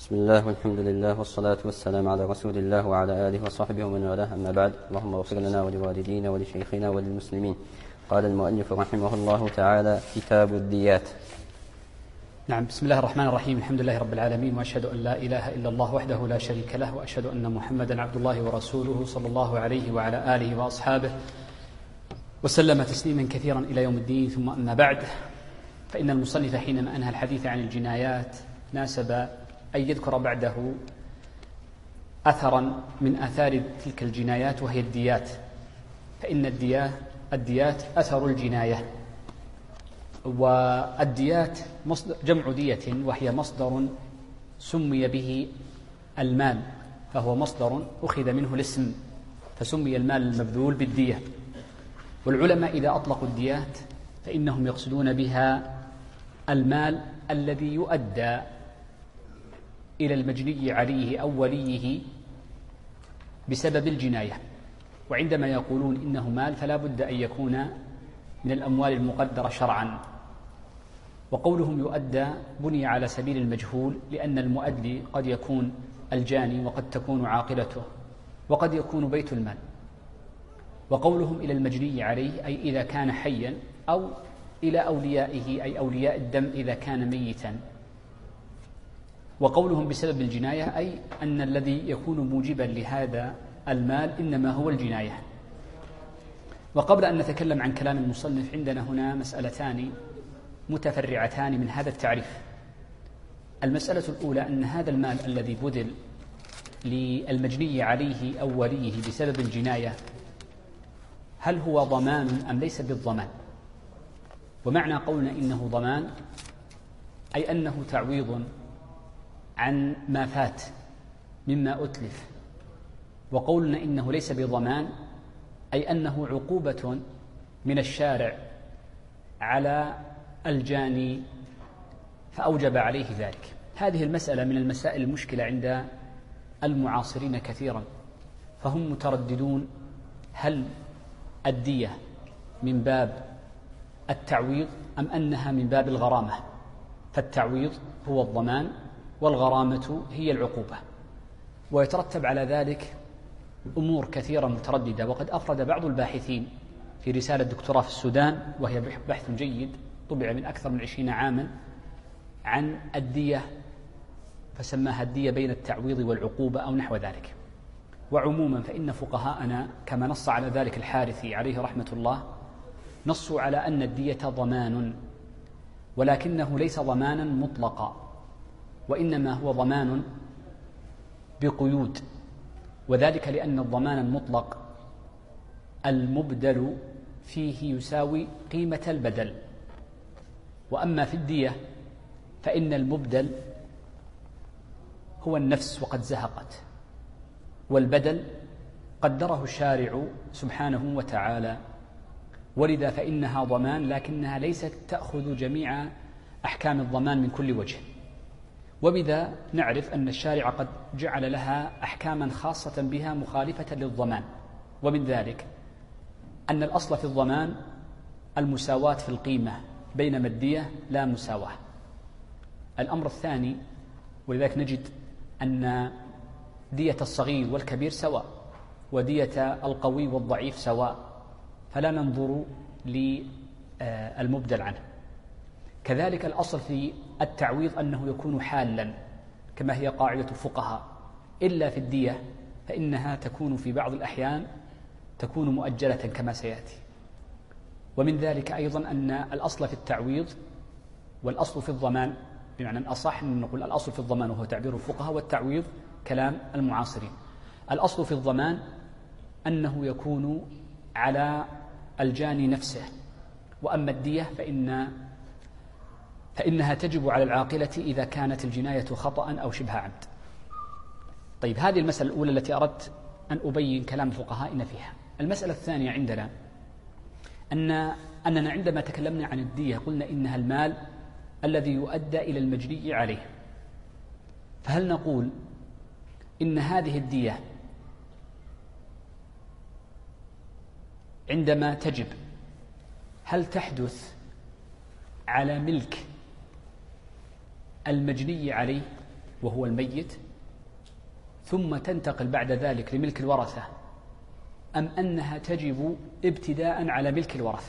بسم الله والحمد لله والصلاة والسلام على رسول الله وعلى آله وصحبه ومن والاه، أما بعد. اللهم اغفر لنا ولوالدينا ولشيخنا وللمسلمين. قال المؤلف رحمه الله تعالى: كتاب الديات. نعم، بسم الله الرحمن الرحيم. الحمد لله رب العالمين، وأشهد أن لا إله إلا الله وحده لا شريك له، وأشهد أن محمدا عبد الله ورسوله صلى الله عليه وعلى آله وأصحابه وسلم تسليما كثيرا إلى يوم الدين. ثم أما بعد، فإن المصنف حينما أنهى الحديث عن الجنايات ناسب أن يذكر بعده أثرا من آثار تلك الجنايات، وهي الديات. فإن الديات أثر الجناية، والديات جمع دية، وهي مصدر سمي به المال، فهو مصدر أخذ منه الاسم فسمي المال المبذول بالدية. والعلماء إذا أطلقوا الديات فإنهم يقصدون بها المال الذي يؤدى إلى المجني عليه أو وليه بسبب الجناية. وعندما يقولون إنه مال فلا بد أن يكون من الأموال المقدرة شرعا. وقولهم يؤدى بني على سبيل المجهول، لأن المؤدي قد يكون الجاني، وقد تكون عاقلته، وقد يكون بيت المال. وقولهم إلى المجني عليه أي إذا كان حيا، أو إلى أوليائه أي أولياء الدم إذا كان ميتا. وقولهم بسبب الجناية أي أن الذي يكون موجبا لهذا المال إنما هو الجناية. وقبل أن نتكلم عن كلام المصنف، عندنا هنا مسألتان متفرعتان من هذا التعريف. المسألة الأولى أن هذا المال الذي بذل للمجني عليه أو وليه بسبب الجناية هل هو ضمان أم ليس بالضمان؟ ومعنى قولنا إنه ضمان أي أنه تعويض عن ما فات مما أتلف. وقولنا إنه ليس بضمان أي أنه عقوبة من الشارع على الجاني فأوجب عليه ذلك. هذه المسألة من المسائل المشكلة عند المعاصرين كثيرا، فهم مترددون هل الدية من باب التعويض أم أنها من باب الغرامة. فالتعويض هو الضمان، والغرامة هي العقوبة، ويترتب على ذلك أمور كثيرة مترددة. وقد أفرد بعض الباحثين في رسالة دكتوراه في السودان، وهي بحث جيد طبع من أكثر من 20 عاما، عن الدية، فسماها الدية بين التعويض والعقوبة أو نحو ذلك. وعموما فإن فقهاءنا كما نص على ذلك الحارثي عليه رحمة الله نصوا على أن الدية ضمان، ولكنه ليس ضمانا مطلقا، وإنما هو ضمان بقيود. وذلك لأن الضمان المطلق المبدل فيه يساوي قيمة البدل، وأما في الدية فإن المبدل هو النفس وقد زهقت، والبدل قدره الشارع سبحانه وتعالى. ولذا فإنها ضمان، لكنها ليست تأخذ جميع أحكام الضمان من كل وجه. وبذا نعرف أن الشارع قد جعل لها أحكاما خاصة بها مخالفة للضمان. ومن ذلك أن الأصل في الضمان المساواة في القيمة، بينما الدية لا مساواة. الأمر الثاني، ولذلك نجد أن دية الصغير والكبير سواء، ودية القوي والضعيف سواء، فلا ننظر للمبدل عنه. كذلك الأصل في التعويض أنه يكون حالا، كما هي قاعدة الفقهاء، إلا في الدية فإنها تكون في بعض الأحيان تكون مؤجلة كما سيأتي. ومن ذلك أيضا أن الأصل في التعويض والأصل في الضمان، بمعنى الأصح أن نقول الأصل في الضمان وهو تعبير الفقهاء، والتعويض كلام المعاصرين. الأصل في الضمان أنه يكون على الجاني نفسه، وأما الدية فإنها تجب على العاقلة إذا كانت الجناية خطأ أو شبه عمد. طيب، هذه المسألة الأولى التي أردت أن أبين كلام فقهائنا فيها. المسألة الثانية عندنا أننا عندما تكلمنا عن الدية قلنا إنها المال الذي يؤدى إلى المجني عليه. فهل نقول إن هذه الدية عندما تجب هل تحدث على ملك المجني عليه وهو الميت ثم تنتقل بعد ذلك لملك الورثة، أم أنها تجب ابتداء على ملك الورثة؟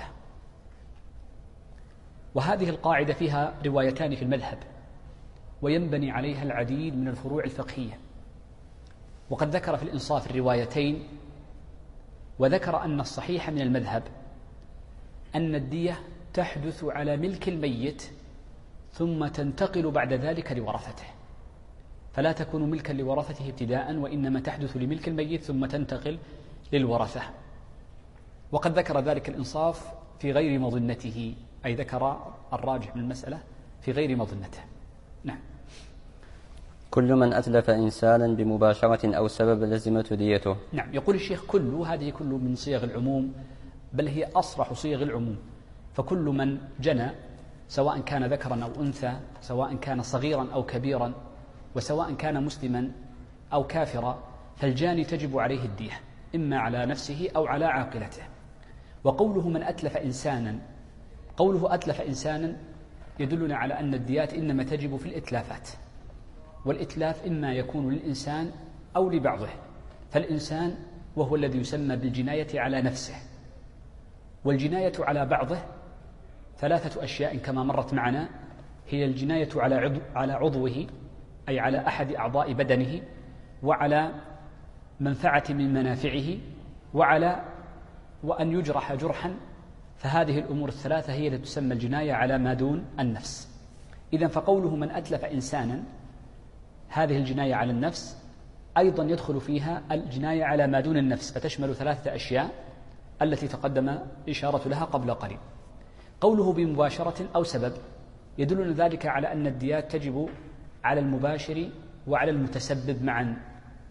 وهذه القاعدة فيها روايتان في المذهب، وينبني عليها العديد من الفروع الفقهية. وقد ذكر في الإنصاف الروايتين، وذكر أن الصحيح من المذهب أن الدية تحدث على ملك الميت ثم تنتقل بعد ذلك لورثته، فلا تكون ملكا لورثته ابتداء، وإنما تحدث لملك الميت ثم تنتقل للورثة. وقد ذكر ذلك الإنصاف في غير مظنته، أي ذكر الراجح من المسألة في غير مظنته. نعم. كل من أتلف إنسانا بمباشرة أو سبب لزمته ديته. نعم. يقول الشيخ كل، هذه كل من صيغ العموم، بل هي أصرح صيغ العموم. فكل من جنى سواء كان ذكرا أو أنثى، سواء كان صغيرا أو كبيرا، وسواء كان مسلما أو كافرا، فالجاني تجب عليه الدية إما على نفسه أو على عاقلته. وقوله من أتلف إنسانا، قوله أتلف إنسانا يدلنا على أن الديات إنما تجب في الإتلافات، والإتلاف إما يكون للإنسان أو لبعضه. فالإنسان وهو الذي يسمى بالجناية على نفسه، والجناية على بعضه ثلاثة أشياء كما مرت معنا، هي الجناية على عضوه، أي على أحد أعضاء بدنه، وعلى منفعة من منافعه، وعلى وأن يجرح جرحا. فهذه الأمور الثلاثة هي التي تسمى الجناية على ما دون النفس. إذن فقوله من أتلف إنسانا، هذه الجناية على النفس أيضا يدخل فيها الجناية على ما دون النفس، فتشمل ثلاثة أشياء التي تقدم إشارة لها قبل قليل. قوله بمباشرة أو سبب يدلنا ذلك على أن الديات تجب على المباشر وعلى المتسبب معا.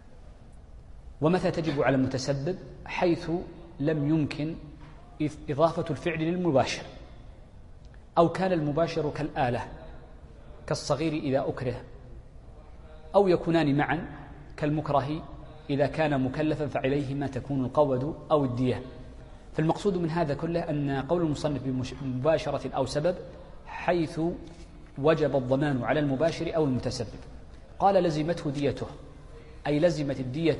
ومتى تجب على المتسبب؟ حيث لم يمكن إضافة الفعل للمباشر، أو كان المباشر كالآلة كالصغير إذا أكره، أو يكونان معا كالمكره إذا كان مكلفا فعليهما تكون القود أو الدية. فالمقصود من هذا كله أن قول المصنف بمباشرة أو سبب حيث وجب الضمان على المباشر أو المتسبب. قال لزمته ديته، أي لزمت الدية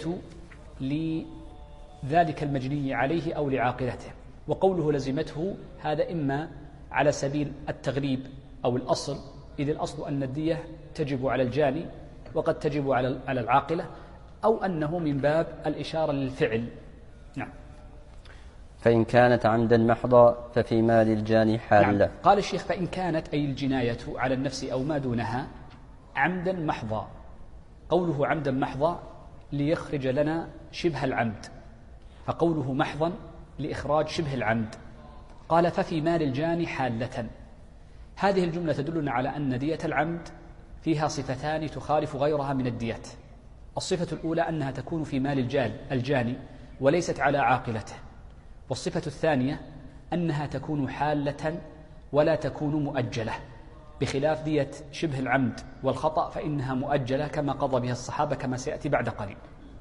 لذلك المجني عليه أو لعاقلته. وقوله لزمته هذا إما على سبيل التغليب أو الأصل، إذ الأصل أن الدية تجب على الجاني وقد تجب على العاقلة، أو أنه من باب الإشارة للفعل. نعم. فإن كانت عمدا محضا ففي مال الجاني حالة. نعم. قال الشيخ فإن كانت، أي الجناية على النفس أو ما دونها، عمدا محضا. قوله عمدا محضا ليخرج لنا شبه العمد، فقوله محضا لإخراج شبه العمد. قال ففي مال الجاني حالة. هذه الجملة تدلنا على أن دية العمد فيها صفتان تخالف غيرها من الديات. الصفة الأولى أنها تكون في مال الجاني وليست على عاقلته، والصفة الثانية أنها تكون حالة ولا تكون مؤجلة، بخلاف دية شبه العمد والخطأ فإنها مؤجلة كما قضى بها الصحابة كما سيأتي بعد قليل.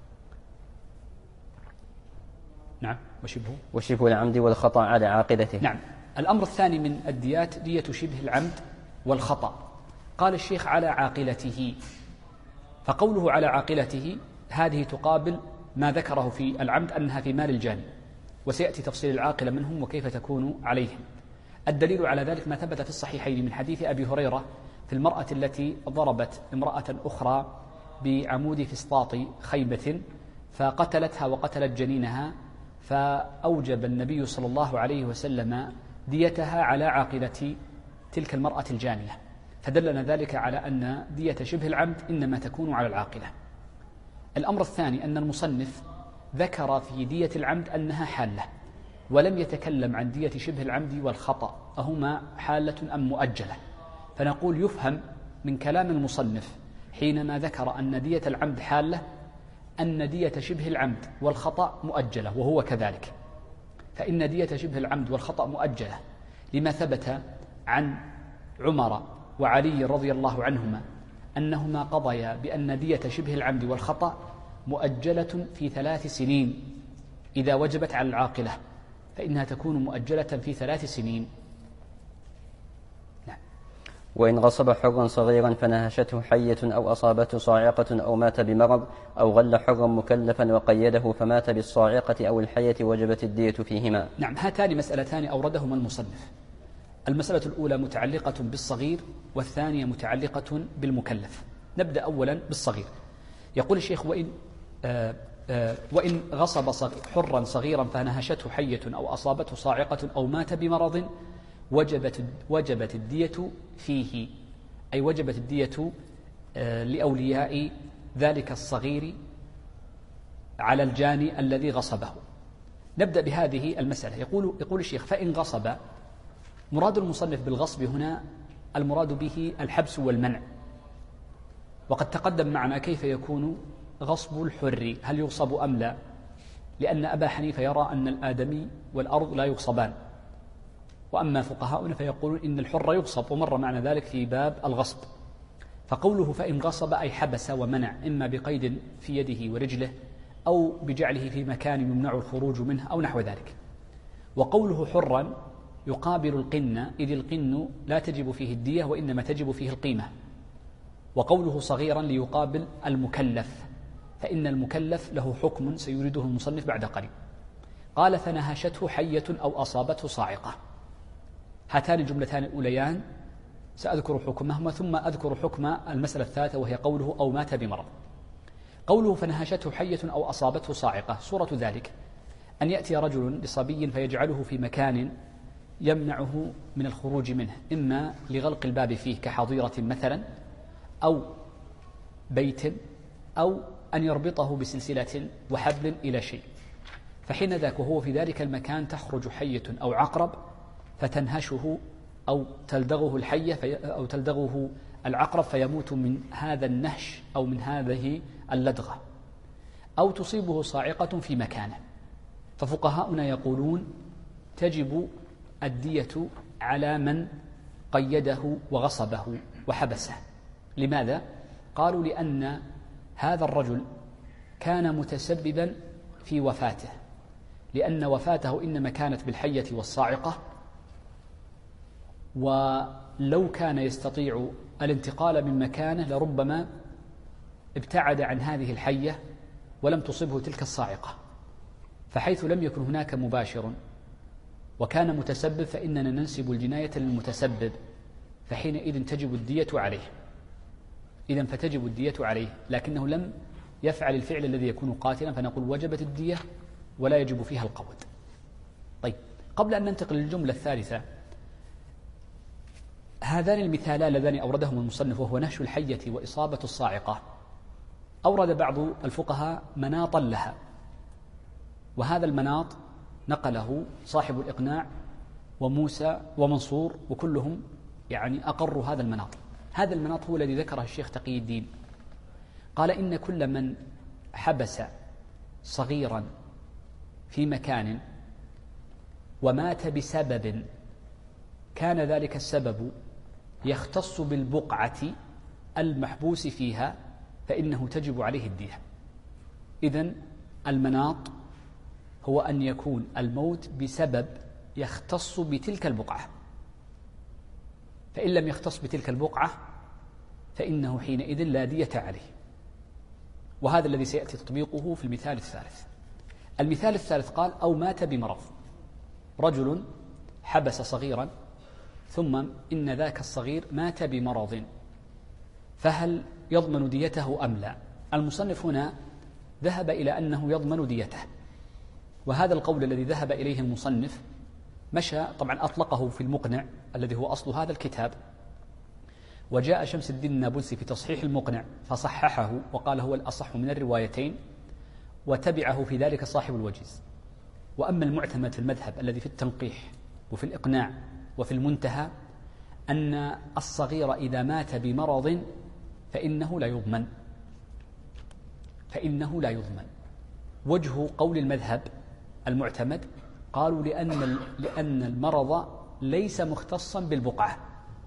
نعم. وشبه العمد والخطأ على عاقلته. نعم. الأمر الثاني من الديات دية شبه العمد والخطأ. قال الشيخ على عاقلته، فقوله على عاقلته هذه تقابل ما ذكره في العمد أنها في مال الجاني، وسيأتي تفصيل العاقلة منهم وكيف تكون عليهم. الدليل على ذلك ما ثبت في الصحيحين من حديث أبي هريرة في المرأة التي ضربت امرأة أخرى بعمود فسطاط خيبة فقتلتها وقتلت جنينها، فأوجب النبي صلى الله عليه وسلم ديتها على عاقلة تلك المرأة الجانية، فدلنا ذلك على أن دية شبه العمد إنما تكون على العاقلة. الأمر الثاني أن المصنف ذكر في دية العمد أنها حالة، ولم يتكلم عن دية شبه العمد والخطأ أهما حالة أم مؤجلة. فنقول يفهم من كلام المصنف حينما ذكر أن دية العمد حالة أن دية شبه العمد والخطأ مؤجلة، وهو كذلك. فإن دية شبه العمد والخطأ مؤجلة لما ثبت عن عمر وعلي رضي الله عنهما أنهما قضيا بأن دية شبه العمد والخطأ مؤجلة في 3 سنين، إذا وجبت على العاقلة فإنها تكون مؤجلة في 3 سنين. نعم. وإن غصب حرا صغيرا فنهشته حية أو أصابته صاعقة أو مات بمرض أو غل حرا مكلفا وقيده فمات بالصاعقة أو الحية وجبت الدية فيهما. نعم، هاتان مسألتان أوردهما المصنف. المسألة الأولى متعلقة بالصغير، والثانية متعلقة بالمكلف. نبدأ أولا بالصغير. يقول الشيخ: وإن غصب حرا صغيرا فنهشته حية أو أصابته صاعقة أو مات بمرض وجبت الدية فيه، أي وجبت الدية لأولياء ذلك الصغير على الجاني الذي غصبه. نبدأ بهذه المسألة. يقول الشيخ: فإن غصب، مراد المصنف بالغصب هنا المراد به الحبس والمنع، وقد تقدم معنا كيف يكون غصب الحر، هل يغصب أم لا؟ لأن أبا حنيفة يرى أن الآدمي والأرض لا يغصبان، وأما فقهاؤنا فيقولون إن الحر يغصب، ومر معنا ذلك في باب الغصب. فقوله فإن غصب أي حبس ومنع، إما بقيد في يده ورجله أو بجعله في مكان يمنع الخروج منه أو نحو ذلك. وقوله حرا يقابل القن، إذ القن لا تجب فيه الدية وإنما تجب فيه القيمة. وقوله صغيرا ليقابل المكلف، فإن المكلف له حكم سيريده المصنف بعد قليل. قال: فنهشته حية أو أصابته صاعقة. هاتان الجملتان الأوليان سأذكر حكمهما ثم أذكر حكم المسألة الثالثة، وهي قوله أو مات بمرض. قوله فنهشته حية أو أصابته صاعقة، صورة ذلك أن يأتي رجل لصبي فيجعله في مكان يمنعه من الخروج منه، إما لغلق الباب فيه كحظيرة مثلا، أو بيت، أو أن يربطه بسلسلة وحبل إلى شيء. فحين ذاك وهو في ذلك المكان تخرج حية أو عقرب فتنهشه، أو تلدغه الحية أو تلدغه العقرب فيموت من هذا النهش أو من هذه اللدغة، أو تصيبه صاعقة في مكانه. ففقهاؤنا يقولون تجب الدية على من قيده وغصبه وحبسه. لماذا؟ قالوا: لأن هذا الرجل كان متسببا في وفاته، لأن وفاته إنما كانت بالحية والصاعقة، ولو كان يستطيع الانتقال من مكانه لربما ابتعد عن هذه الحية ولم تصبه تلك الصاعقة. فحيث لم يكن هناك مباشر وكان متسبب، فإننا ننسب الجناية للمتسبب، فحينئذ تجب الدية عليه. إذن فتجب الدية عليه، لكنه لم يفعل الفعل الذي يكون قاتلا، فنقول وجبت الدية ولا يجب فيها القود. طيب، قبل أن ننتقل للجملة الثالثة، هذان المثالان اللذان أوردهما المصنف، وهو نهش الحية وإصابة الصاعقة، أورد بعض الفقهاء مناطا لها، وهذا المناط نقله صاحب الإقناع وموسى ومنصور، وكلهم يعني أقروا هذا المناط. هذا المناط هو الذي ذكره الشيخ تقي الدين. قال: إن كل من حبس صغيرا في مكان ومات بسبب كان ذلك السبب يختص بالبقعة المحبوس فيها، فإنه تجب عليه الدية. إذن المناط هو أن يكون الموت بسبب يختص بتلك البقعة، فإن لم يختص بتلك البقعة فإنه حينئذ لا دية عليه. وهذا الذي سيأتي تطبيقه في المثال الثالث. المثال الثالث قال: أو مات بمرض. رجل حبس صغيرا ثم إن ذاك الصغير مات بمرض، فهل يضمن ديته أم لا؟ المصنف هنا ذهب إلى أنه يضمن ديته، وهذا القول الذي ذهب إليه المصنف مشى، طبعا أطلقه في المقنع الذي هو أصل هذا الكتاب، وجاء شمس الدين النابلسي في تصحيح المقنع فصححه وقال هو الأصح من الروايتين، وتبعه في ذلك صاحب الوجيز. وأما المعتمد في المذهب الذي في التنقيح وفي الإقناع وفي المنتهى أن الصغير إذا مات بمرض فإنه لا يضمن. وجه قول المذهب المعتمد قالوا لأن المرض ليس مختصا بالبقعة،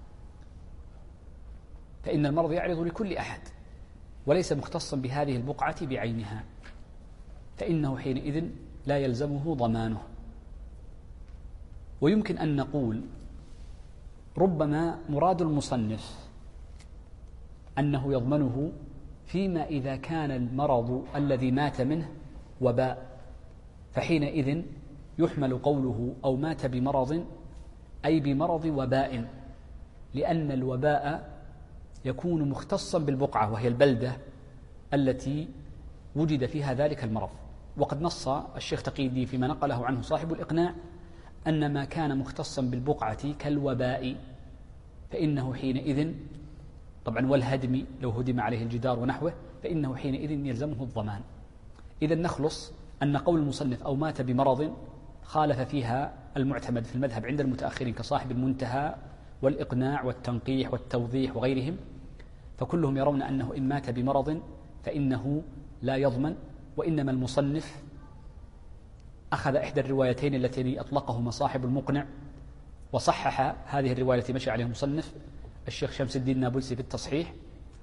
فإن المرض يعرض لكل أحد وليس مختصا بهذه البقعة بعينها، فإنه حينئذ لا يلزمه ضمانه. ويمكن أن نقول ربما مراد المصنف أنه يضمنه فيما إذا كان المرض الذي مات منه وباء، فحينئذ يحمل قوله أو مات بمرض أي بمرض وباء، لأن الوباء يكون مختصا بالبقعة وهي البلدة التي وجد فيها ذلك المرض. وقد نص الشيخ تقي الدين فيما نقله عنه صاحب الإقناع أن ما كان مختصا بالبقعة كالوباء فإنه حينئذ طبعا والهدم لو هدم عليه الجدار ونحوه فإنه حينئذ يلزمه الضمان. إذا نخلص أن قول المصنف أو مات بمرض خالف فيها المعتمد في المذهب عند المتأخرين كصاحب المنتهى والإقناع والتنقيح والتوضيح وغيرهم، فكلهم يرون أنه إن مات بمرض فإنه لا يضمن، وإنما المصنف أخذ إحدى الروايتين التي أطلقهما صاحب المقنع وصحح هذه الرواية التي مشى عليها المصنف الشيخ شمس الدين النابلسي في التصحيح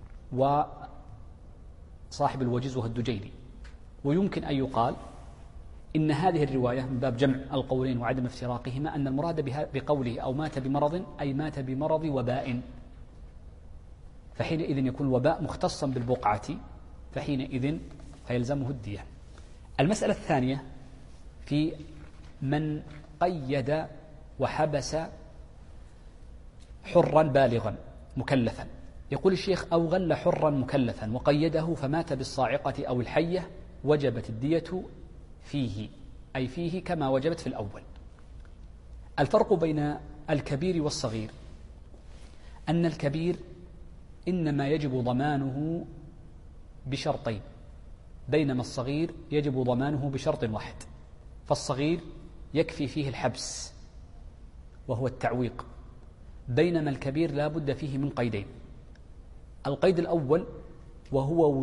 وصاحب الوجيز والدجيلي. ويمكن أن يقال إن هذه الرواية من باب جمع القولين وعدم افتراقهما أن المراد بقوله أو مات بمرض أي مات بمرض وباء، فحينئذ يكون الوباء مختصا بالبقعة فحينئذ فيلزمه الدية. المسألة الثانية في من قيد وحبس حرا بالغا مكلفا. يقول الشيخ أو غل حرا مكلفا وقيده فمات بالصاعقة أو الحية وجبت الدية فيه، أي فيه كما وجبت في الأول. الفرق بين الكبير والصغير أن الكبير إنما يجب ضمانه بشرطين، بينما الصغير يجب ضمانه بشرط واحد. فالصغير يكفي فيه الحبس وهو التعويق، بينما الكبير لا بد فيه من قيدين. القيد الأول وهو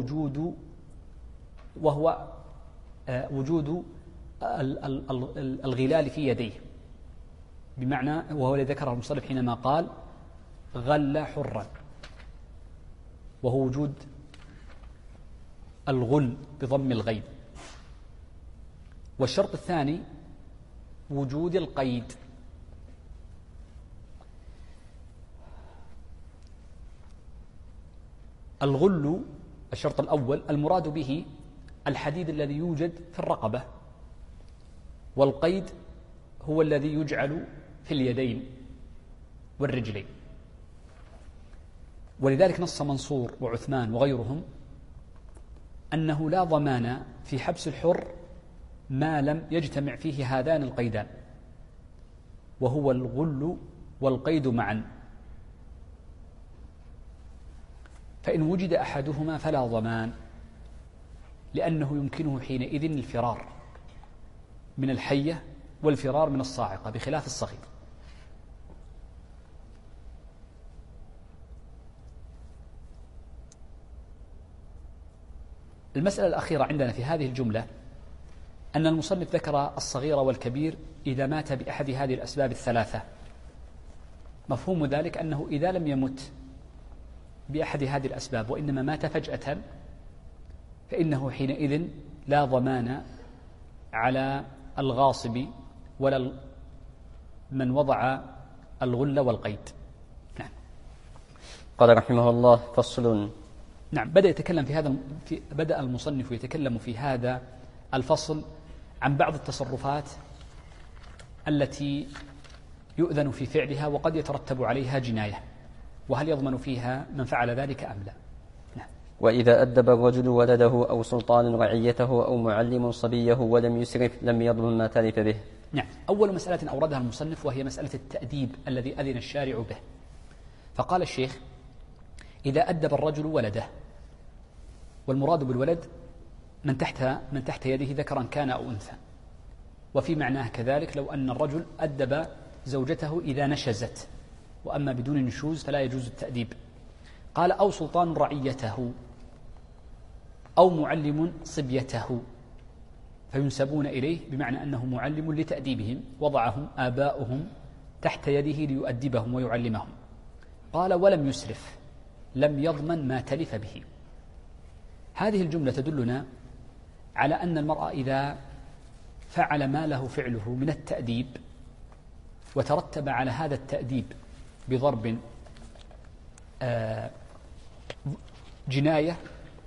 وجود الغلال في يديه، بمعنى وهو الذي ذكره المصنف حينما قال غل حرا، وهو وجود الغل بضم الغين. والشرط الثاني وجود القيد. الغل الشرط الأول المراد به الحديد الذي يوجد في الرقبة، والقيد هو الذي يجعل في اليدين والرجلين. ولذلك نص منصور وعثمان وغيرهم أنه لا ضمان في حبس الحر ما لم يجتمع فيه هذان القيدان، وهو الغل والقيد معا، فإن وجد أحدهما فلا ضمان، لأنه يمكنه حينئذ الفرار من الحية والفرار من الصاعقة بخلاف الصغير. المسألة الأخيرة عندنا في هذه الجملة أن المصنف ذكر الصغير والكبير إذا مات بأحد هذه الأسباب الثلاثة. مفهوم ذلك أنه إذا لم يمت بأحد هذه الأسباب وإنما مات فجأة فإنه حينئذ لا ضمان على الغاصب ولا من وضع الغل والقيد. نعم. قال رحمه الله فصل. نعم. بدأ المصنف يتكلم في هذا الفصل عن بعض التصرفات التي يؤذن في فعلها وقد يترتب عليها جناية، وهل يضمن فيها من فعل ذلك أم لا. نعم. وإذا أدب الرجل ولده أو سلطان رعيته أو معلم صبيه ولم يسرف لم يضمن ما تلف به. نعم. أول مسألة أوردها المصنف وهي مسألة التأديب الذي أذن الشارع به. فقال الشيخ إذا أدب الرجل ولده، والمراد بالولد من تحت يده ذكرا كان أو أنثى، وفي معناه كذلك لو أن الرجل أدب زوجته إذا نشزت، وأما بدون نشوز فلا يجوز التأديب. قال أو سلطان رعيته أو معلم صبيته، فينسبون إليه بمعنى أنه معلم لتأديبهم، وضعهم آباؤهم تحت يده ليؤدبهم ويعلمهم. قال ولم يسرف لم يضمن ما تلف به. هذه الجملة تدلنا على أن المرأة إذا فعل ما له فعله من التأديب وترتب على هذا التأديب بضرب جناية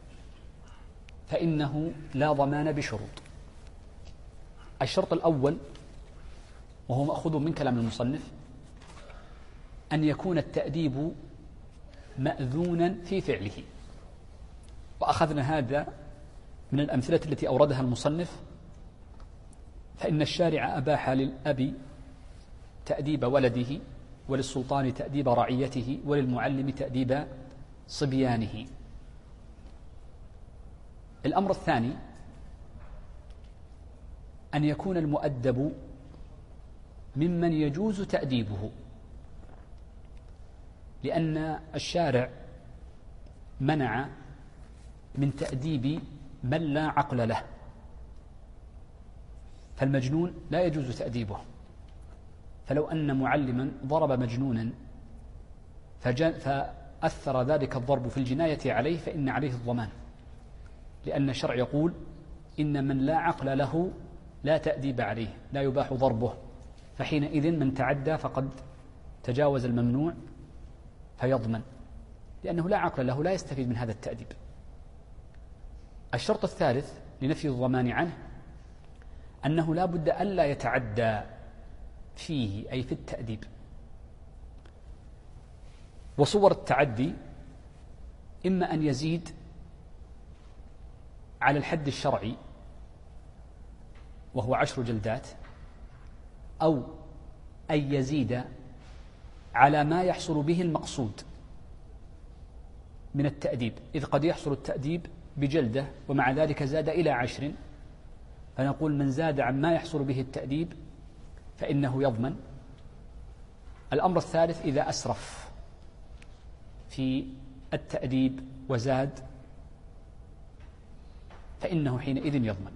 فإنه لا ضمان بشروط. الشرط الأول وهو مأخوذ من كلام المصنف أن يكون التأديب مأذونا في فعله، وأخذنا هذا من الأمثلة التي أوردها المصنف، فإن الشارع أباح للأب تأديب ولده، وللسلطان تأديب رعيته، وللمعلم تأديب صبيانه. الأمر الثاني أن يكون المؤدب ممن يجوز تأديبه، لأن الشارع منع من تأديب من لا عقل له، فالمجنون لا يجوز تأديبه، فلو أن معلما ضرب مجنونا فأثر ذلك الضرب في الجناية عليه فإن عليه الضمان، لأن الشرع يقول إن من لا عقل له لا تأديب عليه، لا يباح ضربه، فحينئذ من تعدى فقد تجاوز الممنوع فيضمن، لأنه لا عقل له لا يستفيد من هذا التأديب. الشرط الثالث لنفي الضمان عنه أنه لا بد ألا يتعدى فيه، أي في التأديب. وصور التعدي إما أن يزيد على الحد الشرعي وهو 10 جلدات، أو أن يزيد على ما يحصل به المقصود من التأديب، إذ قد يحصل التأديب بجلدة ومع ذلك زاد إلى 10، فنقول من زاد عن ما يحصل به التأديب فإنه يضمن. الأمر الثالث إذا أسرف في التأديب وزاد فإنه حينئذ يضمن،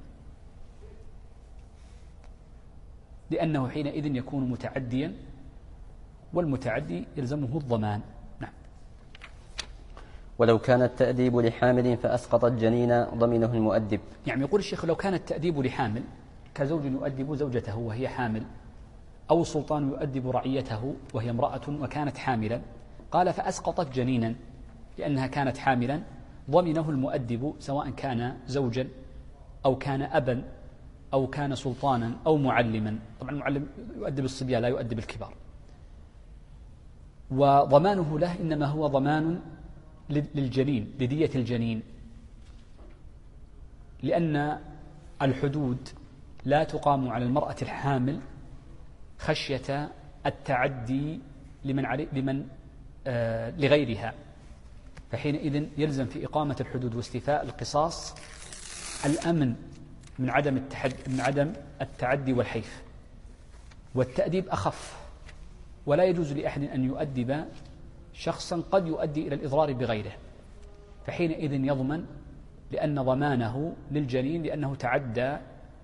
لأنه حينئذ يكون متعديا، والمتعدي يلزمه الضمان. نعم. ولو كان التأديب لحامل فأسقط الجنين ضمنه المؤدب. يعني يقول الشيخ لو كان التأديب لحامل كزوج يؤدب زوجته وهي حامل، أو سلطان يؤدب رعيته وهي امرأة وكانت حاملا، قال فأسقطت جنينا لأنها كانت حاملا، ضمنه المؤدب سواء كان زوجا أو كان أبا أو كان سلطانا أو معلما. طبعا المعلم يؤدب الصبيان لا يؤدب الكبار، وضمانه له إنما هو ضمان للجنين، لدية الجنين، لأن الحدود لا تقام على المرأة الحامل خشية التعدي لغيرها، فحينئذ يلزم في إقامة الحدود واستيفاء القصاص الأمن من عدم التعدي والحيف. والتأديب أخف، ولا يجوز لأحد أن يؤدب شخصا قد يؤدي إلى الإضرار بغيره، فحينئذ يضمن، لأن ضمانه للجنين لأنه تعدى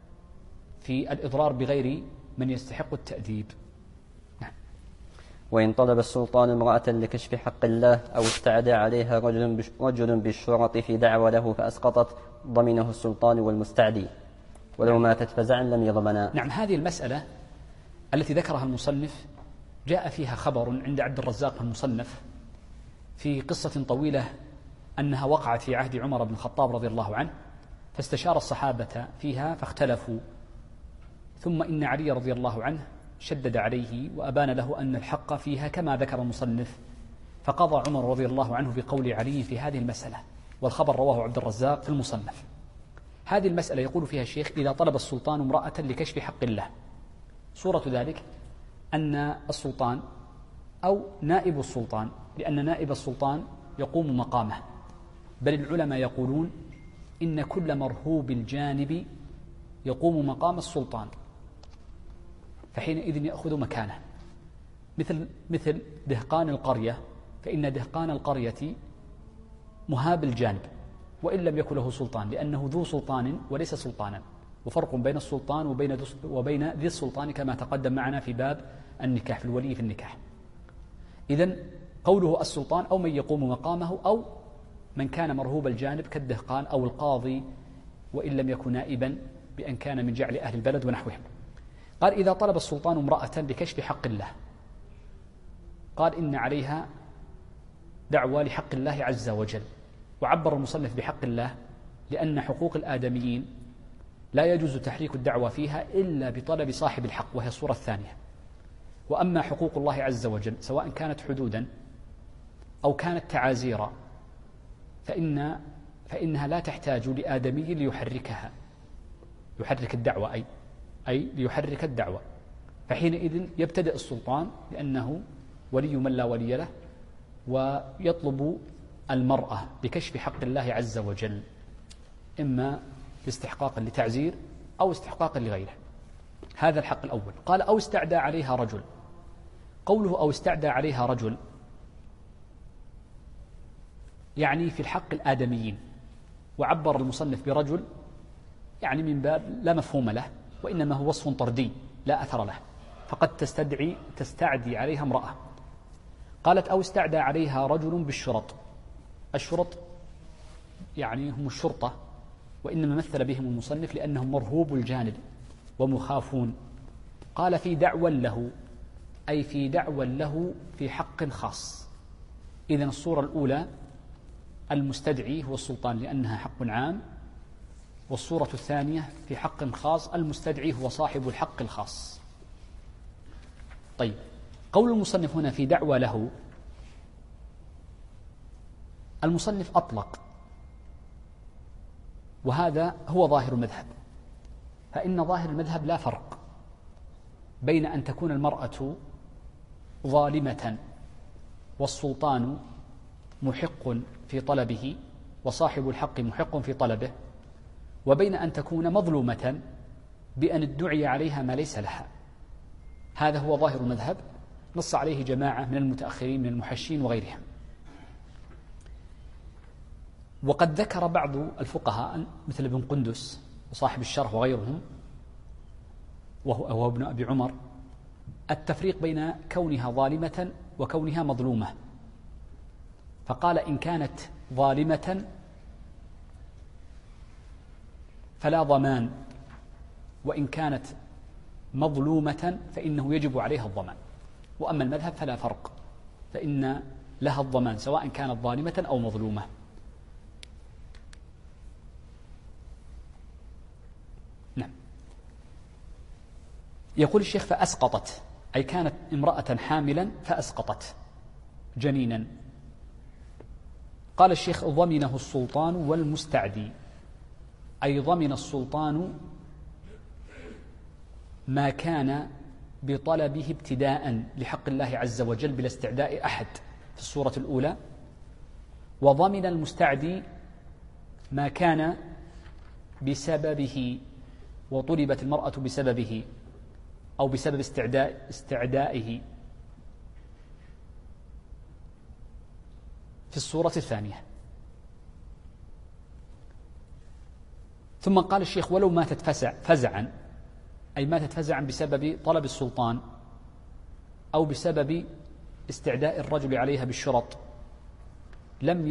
في الإضرار بغير من يستحق التأديب. نعم. وإن طلب السلطان امرأة لكشف حق الله أو استعدى عليها رجل بالشرط في دعوى له فأسقطت ضمنه السلطان والمستعدي، ولو ماتت فزعا لم يضمنا. نعم. هذه المسألة التي ذكرها المصنف جاء فيها خبر عند عبد الرزاق المصنف في قصة طويلة أنها وقعت في عهد عمر بن الخطاب رضي الله عنه، فاستشار الصحابة فيها فاختلفوا، ثم إن علي رضي الله عنه شدد عليه وأبان له أن الحق فيها كما ذكر المصنف، فقضى عمر رضي الله عنه بقول علي في هذه المسألة، والخبر رواه عبد الرزاق في المصنف. هذه المسألة يقول فيها الشيخ إذا طلب السلطان امرأة لكشف حق الله، صورة ذلك أن السلطان أو نائب السلطان، لأن نائب السلطان يقوم مقامه، بل العلماء يقولون إن كل مرهوب الجانب يقوم مقام السلطان، فحينئذ يأخذ مكانه، مثل دهقان القرية، فإن دهقان القرية مهاب الجانب وإن لم يكن له سلطان، لأنه ذو سلطان وليس سلطانا، وفرق بين السلطان وبين ذي السلطان كما تقدم معنا في باب النكاح، في الولي في النكاح. إذن قوله السلطان أو من يقوم مقامه أو من كان مرهوب الجانب كالدهقان أو القاضي وإن لم يكن نائبا بأن كان من جعل أهل البلد ونحوهم. قال إذا طلب السلطان امرأة لكشف حق الله، قال إن عليها دعوى لحق الله عز وجل، وعبر المصنف بحق الله لأن حقوق الآدميين لا يجوز تحريك الدعوى فيها إلا بطلب صاحب الحق، وهي الصورة الثانية. وأما حقوق الله عز وجل سواء كانت حدودا أو كانت تعازيرا فإنها لا تحتاج لآدمي ليحركها، يحرك الدعوة أي ليحرك الدعوة، فحينئذ يبتدئ السلطان لأنه ولي من لا ولي له، ويطلب المرأة بكشف حق الله عز وجل، إما استحقاقا لتعزير أو استحقاقا لغيره. هذا الحق الأول. قال أو استعدى عليها رجل. قوله أو استعدى عليها رجل يعني في الحق الآدميين، وعبر المصنف برجل يعني من باب لا مفهوم له، وإنما هو وصف طردي لا أثر له، فقد تستعدي عليها امرأة. قالت أو استعدى عليها رجل بالشرط. الشرط يعني هم الشرطة، وإنما مثل بهم المصنف لأنهم مرهوب الجانب ومخافون. قال في دعوى له، أي في دعوى له في حق خاص. إذن الصورة الأولى المستدعي هو السلطان لأنها حق عام، والصورة الثانية في حق خاص المستدعي هو صاحب الحق الخاص. طيب، قول المصنف هنا في دعوى له، المصنف أطلق، وهذا هو ظاهر المذهب، فإن ظاهر المذهب لا فرق بين أن تكون المرأة ظالمة والسلطان محق في طلبه وصاحب الحق محق في طلبه، وبين أن تكون مظلومة بأن ادعي عليها ما ليس لها. هذا هو ظاهر المذهب، نص عليه جماعة من المتأخرين من المحشين وغيرهم. وقد ذكر بعض الفقهاء مثل ابن قندس وصاحب الشرح وغيرهم وهو ابن أبي عمر التفريق بين كونها ظالمة وكونها مظلومة، فقال إن كانت ظالمة فلا ضمان، وإن كانت مظلومة فإنه يجب عليها الضمان. وأما المذهب فلا فرق، فإن لها الضمان سواء كانت ظالمة أو مظلومة. نعم. يقول الشيخ فأسقطت، أي كانت امرأة حاملا فأسقطت جنينا. قال الشيخ ضمنه السلطان والمستعدي، أي ضمن السلطان ما كان بطلبه ابتداء لحق الله عز وجل بلا استعداء أحد في الصورة الأولى، وضمن المستعدي ما كان بسببه وطلبت المرأة بسببه أو بسبب استعدائه في الصورة الثانية. ثم قال الشيخ ولو ماتت فزعا، أي ماتت فزعا بسبب طلب السلطان أو بسبب استعداء الرجل عليها بالشرط لم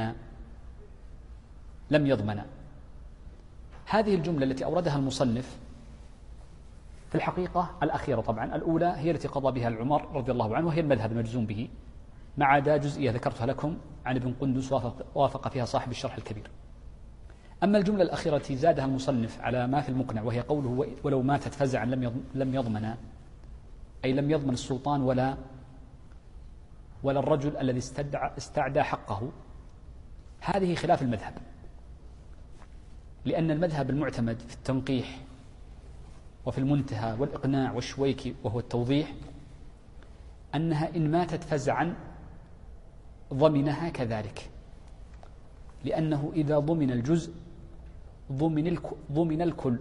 يضمن. هذه الجملة التي أوردها المصنف في الحقيقة الأخيرة طبعا، الأولى هي التي قضى بها عمر رضي الله عنه وهي المذهب المجزوم به، ما عدا جزئية ذكرتها لكم عن ابن قندس وافق فيها صاحب الشرح الكبير. أما الجملة الأخيرة التي زادها المصنف على ما في المقنع وهي قوله ولو ماتت فزعا لم يضمن، أي لم يضمن السلطان ولا الرجل الذي استعدى حقه، هذه خلاف المذهب، لأن المذهب المعتمد في التنقيح وفي المنتهى والإقناع والشويكي وهو التوضيح أنها إن ماتت فزعا ضمنها كذلك، لأنه إذا ضمن الجزء ضمن الكل.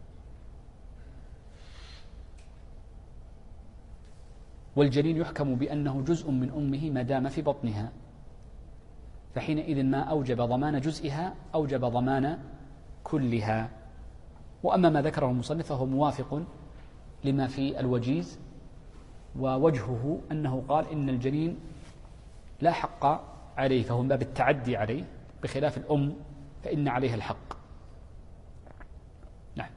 والجنين يحكم بأنه جزء من أمه ما دام في بطنها، فحينئذ ما أوجب ضمان جزئها أوجب ضمان كلها. وأما ما ذكره المصنف فهو موافق لما في الوجيز، ووجهه أنه قال إن الجنين لا حق عليه، فهو من باب التعدي عليه، بخلاف الأم فإن عليها الحق. نعم.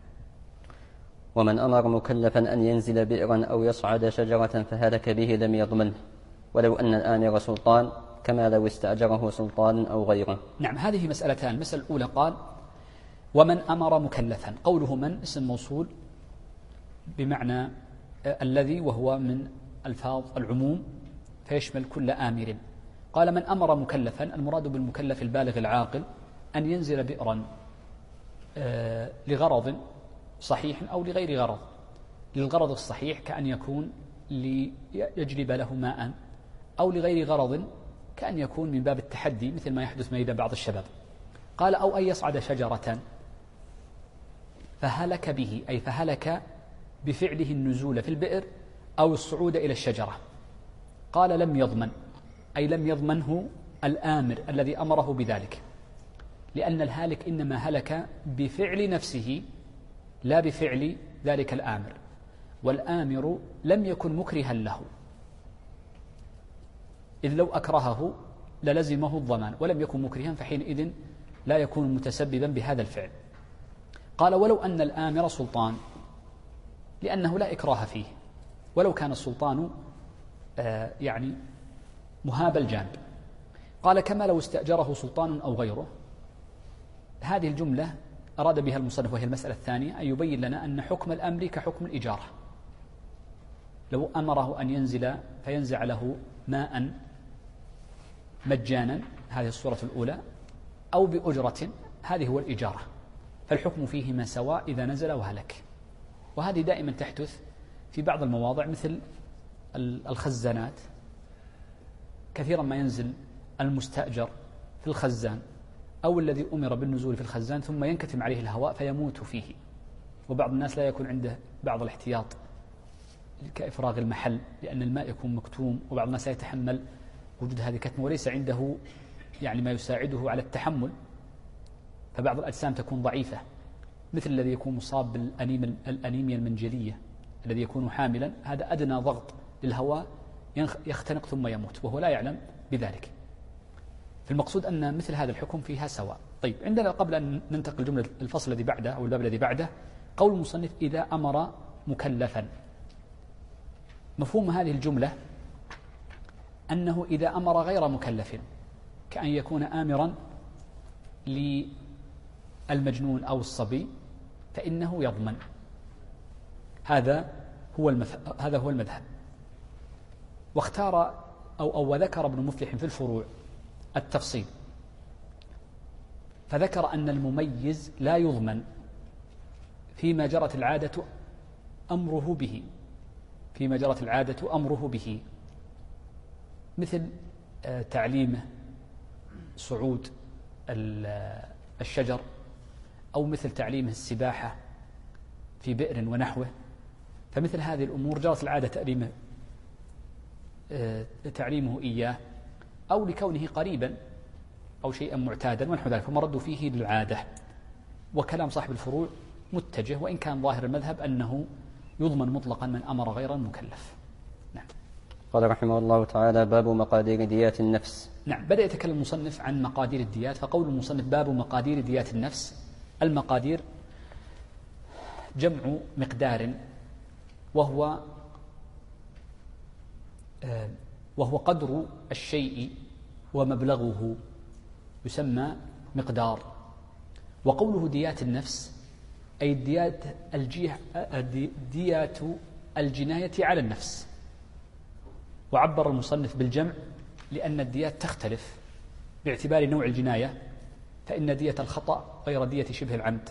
ومن أمر مكلفا أن ينزل بئرا أو يصعد شجرة فهلك به لم يضمنه، ولو أن الآمر سلطان كما لو استأجره سلطان أو غيره. نعم، هذه مسألتان. المسألة الأولى قال ومن أمر مكلفا، قوله من اسم موصول بمعنى الذي، وهو من ألفاظ العموم فيشمل كل آمر. قال من أمر مكلفا، المراد بالمكلف البالغ العاقل أن ينزل بئرا لغرض صحيح أو لغير غرض. للغرض الصحيح كأن يكون ليجلب له ماء، أو لغير غرض كأن يكون من باب التحدي مثل ما يحدث بين بعض الشباب. قال أو أن يصعد شجرة فهلك به، أي فهلك بفعله النزول في البئر أو الصعود إلى الشجرة. قال لم يضمن، أي لم يضمنه الآمر الذي أمره بذلك، لأن الهالك إنما هلك بفعل نفسه لا بفعل ذلك الآمر، والآمر لم يكن مكرها له، إذ لو أكرهه للزمه الضمان، ولم يكن مكرها فحينئذ لا يكون متسببا بهذا الفعل. قال ولو أن الآمر سلطان، لأنه لا إكراه فيه، ولو كان السلطان يعني مهاب الجانب. قال كما لو استأجره سلطان أو غيره. هذه الجملة أراد بها المصنف، وهي المسألة الثانية، أن يبين لنا أن حكم الأمر كحكم الإجارة. لو أمره أن ينزل فينزع له ماء مجانا، هذه الصورة الأولى، أو بأجرة، هذه هو الإجارة، فالحكم فيهما سواء إذا نزل وهلك. وهذه دائما تحدث في بعض المواضع مثل الخزانات، كثيرا ما ينزل المستأجر في الخزان أو الذي أمر بالنزول في الخزان ثم ينكتم عليه الهواء فيموت فيه، وبعض الناس لا يكون عنده بعض الاحتياط كإفراغ المحل لأن الماء يكون مكتوم، وبعض الناس لا يتحمل وجود هذه الكتمة وليس عنده يعني ما يساعده على التحمل، فبعض الأجسام تكون ضعيفة، مثل الذي يكون مصاب بالأنيميا المنجلية الذي يكون حاملا، هذا أدنى ضغط للهواء يختنق ثم يموت وهو لا يعلم بذلك. فالمقصود أن مثل هذا الحكم فيها سواء. طيب، عندنا قبل أن ننتقل جملة الفصل الذي بعده أو الباب الذي بعده، قول المصنف إذا أمر مكلفا. مفهوم هذه الجملة أنه إذا أمر غير مكلف، كأن يكون آمرا للمجنون أو الصبي فإنه يضمن. هذا هو المذهب. واختار أو ذكر ابن مفلح في الفروع التفصيل، فذكر أن المميز لا يضمن فيما جرت العادة أمره به، مثل تعليمه صعود الشجر، أو مثل تعليمه السباحة في بئر ونحوه. فمثل هذه الأمور جرت العادة تعليمه إياه، أو لكونه قريبا أو شيئا معتادا ونحو ذلك، فمرد فيه للعادة. وكلام صاحب الفروع متجه، وإن كان ظاهر المذهب أنه يضمن مطلقا من أمر غير المكلف. نعم. قال رحمه الله تعالى باب مقادير ديات النفس. نعم، بدأ يتكلم المصنف عن مقادير الديات، فقول المصنف باب مقادير ديات النفس. المقادير جمع مقدار، وهو قدر الشيء ومبلغه، يسمى مقدار. وقوله ديات النفس أي ديات الجناية على النفس. وعبر المصنف بالجمع لأن الديات تختلف باعتبار نوع الجناية، فإن دية الخطأ غير دية شبه العمد،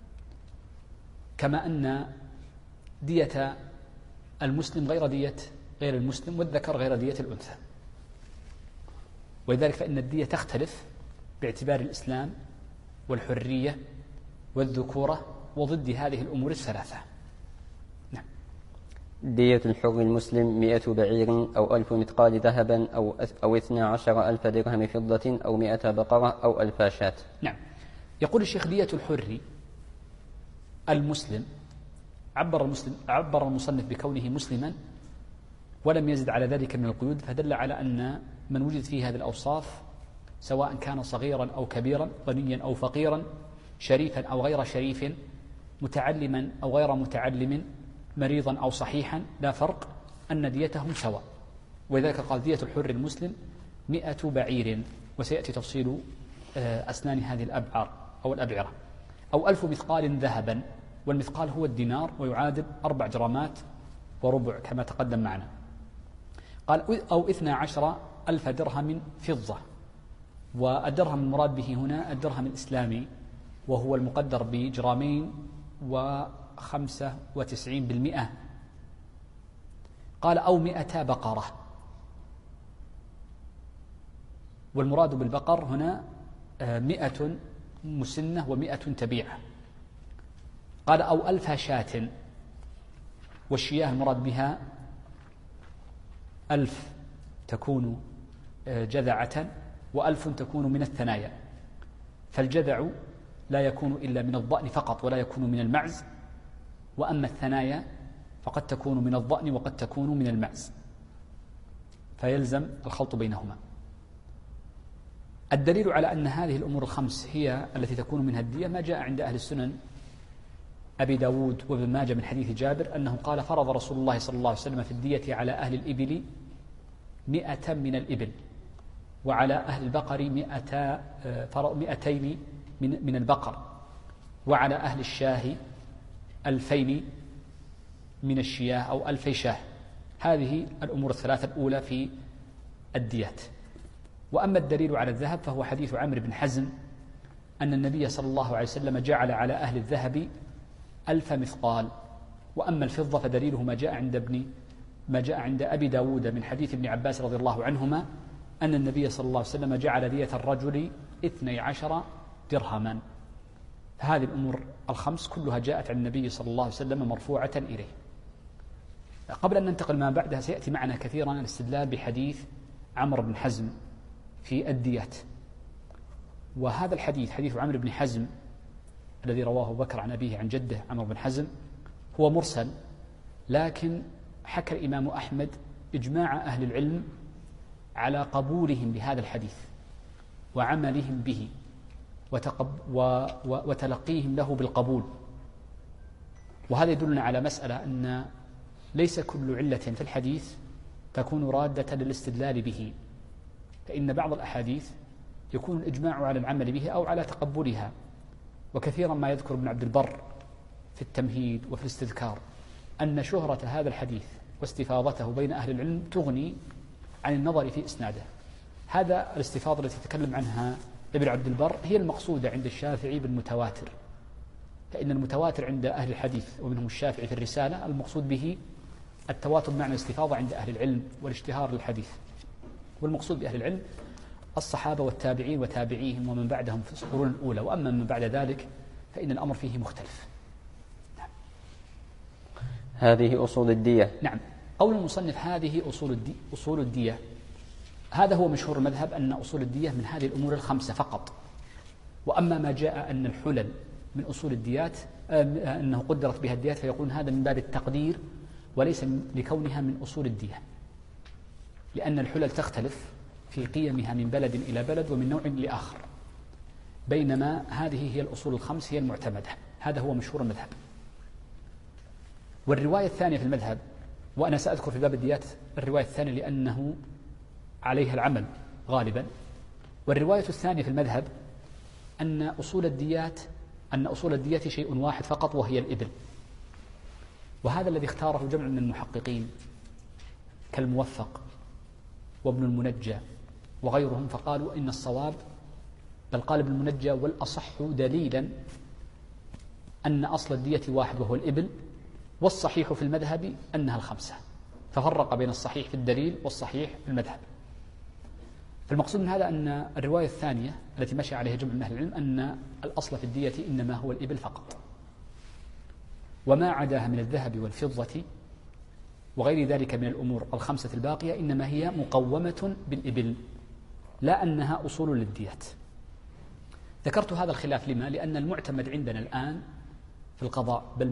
كما أن دية المسلم غير دية غير المسلم، والذكر غير دية الأنثى. ولذلك فإن الدية تختلف باعتبار الإسلام والحرية والذكورة وضد هذه الأمور الثلاثة. نعم. دية الحر المسلم 100 بعير أو 1000 مثقال ذهبا أو 12,000 درهم فضة أو 100 بقرة أو 1000 شاة. نعم. يقول الشيخ دية الحر المسلم، عبر المصنف بكونه مسلما ولم يزد على ذلك من القيود، فدل على أن من وجد فيه هذه الأوصاف سواء كان صغيرا أو كبيرا، غنيا أو فقيرا، شريفا أو غير شريف، متعلما أو غير متعلم، مريضا أو صحيحا، لا فرق، أن ديتهم سواء. ولذلك قال دية الحر المسلم 100 بعير، وسيأتي تفصيل أسنان هذه الأبعار أو الأبعرة، أو 1000 مثقال ذهبا، والمثقال هو الدينار ويعادل 4 جرامات وربع كما تقدم معنا. قال أو 12,000 درهم فضة، والدرهم المراد به هنا الدرهم الإسلامي، وهو المقدر بجرامين و95%. قال أو 100 بقرة، والمراد بالبقر هنا 100 مسنة و100 تبيعة. قال أو 1000 شاة، والشياه المراد بها 1000 تكون جذعة و1000 تكون من الثنايا، فالجذع لا يكون إلا من الضأن فقط ولا يكون من المعز، وأما الثنايا فقد تكون من الضأن وقد تكون من المعز، فيلزم الخلط بينهما. الدليل على أن هذه الأمور الخمس هي التي تكون منها الدية ما جاء عند أهل السنن أبي داود وابن ماجه من حديث جابر أنه قال فرض رسول الله صلى الله عليه وسلم في الدية على أهل الإبل 100 من الإبل، وعلى أهل البقر 200 من البقر، وعلى أهل الشاه 2000 من الشياه أو 2000 شاه. هذه الأمور الثلاثة الأولى في الديات. وأما الدليل على الذهب فهو حديث عمرو بن حزم أن النبي صلى الله عليه وسلم جعل على أهل الذهب 1000 مثقال. وأما الفضة فدليله ما جاء عند أبي داود من حديث ابن عباس رضي الله عنهما أن النبي صلى الله عليه وسلم جعل دية الرجل 12 درهما. هذه الأمور الخمس كلها جاءت عن النبي صلى الله عليه وسلم مرفوعة إليه. قبل أن ننتقل ما بعدها سيأتي معنا كثيرا الاستدلال بحديث عمرو بن حزم في الديات. وهذا الحديث حديث عمرو بن حزم الذي رواه بكر عن أبيه عن جده عمرو بن حزم هو مرسل، لكن حكى الإمام أحمد إجماع أهل العلم على قبولهم بهذا الحديث وعملهم به وتلقيهم له بالقبول. وهذا يدلنا على مسألة أن ليس كل علة في الحديث تكون رادة للاستدلال به، فإن بعض الأحاديث يكون الإجماع على العمل به أو على تقبلها. وكثيرا ما يذكر ابن عبد البر في التمهيد وفي الاستذكار أن شهرة هذا الحديث واستفاضته بين أهل العلم تغني عن النظر في إسناده. هذا الاستفاضة التي تكلم عنها ابن عبد البر هي المقصودة عند الشافعي بالمتواتر، فإن المتواتر عند أهل الحديث ومنهم الشافعي في الرسالة المقصود به التواتر معنى الاستفاضة عند أهل العلم والاشتهار للحديث، والمقصود بأهل العلم الصحابة والتابعين وتابعيهم ومن بعدهم في القرون الأولى، وأما من بعد ذلك فإن الأمر فيه مختلف. نعم. هذه أصول الدية. نعم. قول المصنف هذه أصول الدية، هذا هو مشهور المذهب أن أصول الدية من هذه الأمور الخمسة فقط. وأما ما جاء أن الحلل من أصول الديات أنه قدرت بها الديات فيقولون هذا من باب التقدير وليس لكونها من أصول الدية، لأن الحلل تختلف في قيمها من بلد إلى بلد ومن نوع لآخر، بينما هذه هي الأصول الخمس هي المعتمدة. هذا هو مشهور المذهب. والرواية الثانية في المذهب، وأنا سأذكر في باب الديات الرواية الثانية لأنه عليها العمل غالبا، والرواية الثانية في المذهب أن أصول الدية شيء واحد فقط وهي الإبل. وهذا الذي اختاره جمع من المحققين كالموفق وابن المنجى وغيرهم، فقالوا إن الصواب، بل قال ابن المنجى والأصح دليلا أن أصل الدية واحد وهو الإبل، والصحيح في المذهب أنها الخمسة، ففرق بين الصحيح في الدليل والصحيح في المذهب. فالمقصود من هذا أن الرواية الثانية التي مشى عليها جمع من أهل العلم أن الأصل في الدية إنما هو الإبل فقط، وما عداها من الذهب والفضة وغير ذلك من الأمور الخمسة الباقية إنما هي مقومة بالإبل، لا أنها أصول للديات. ذكرت هذا الخلاف لما؟ لأن المعتمد عندنا الآن في القضاء بل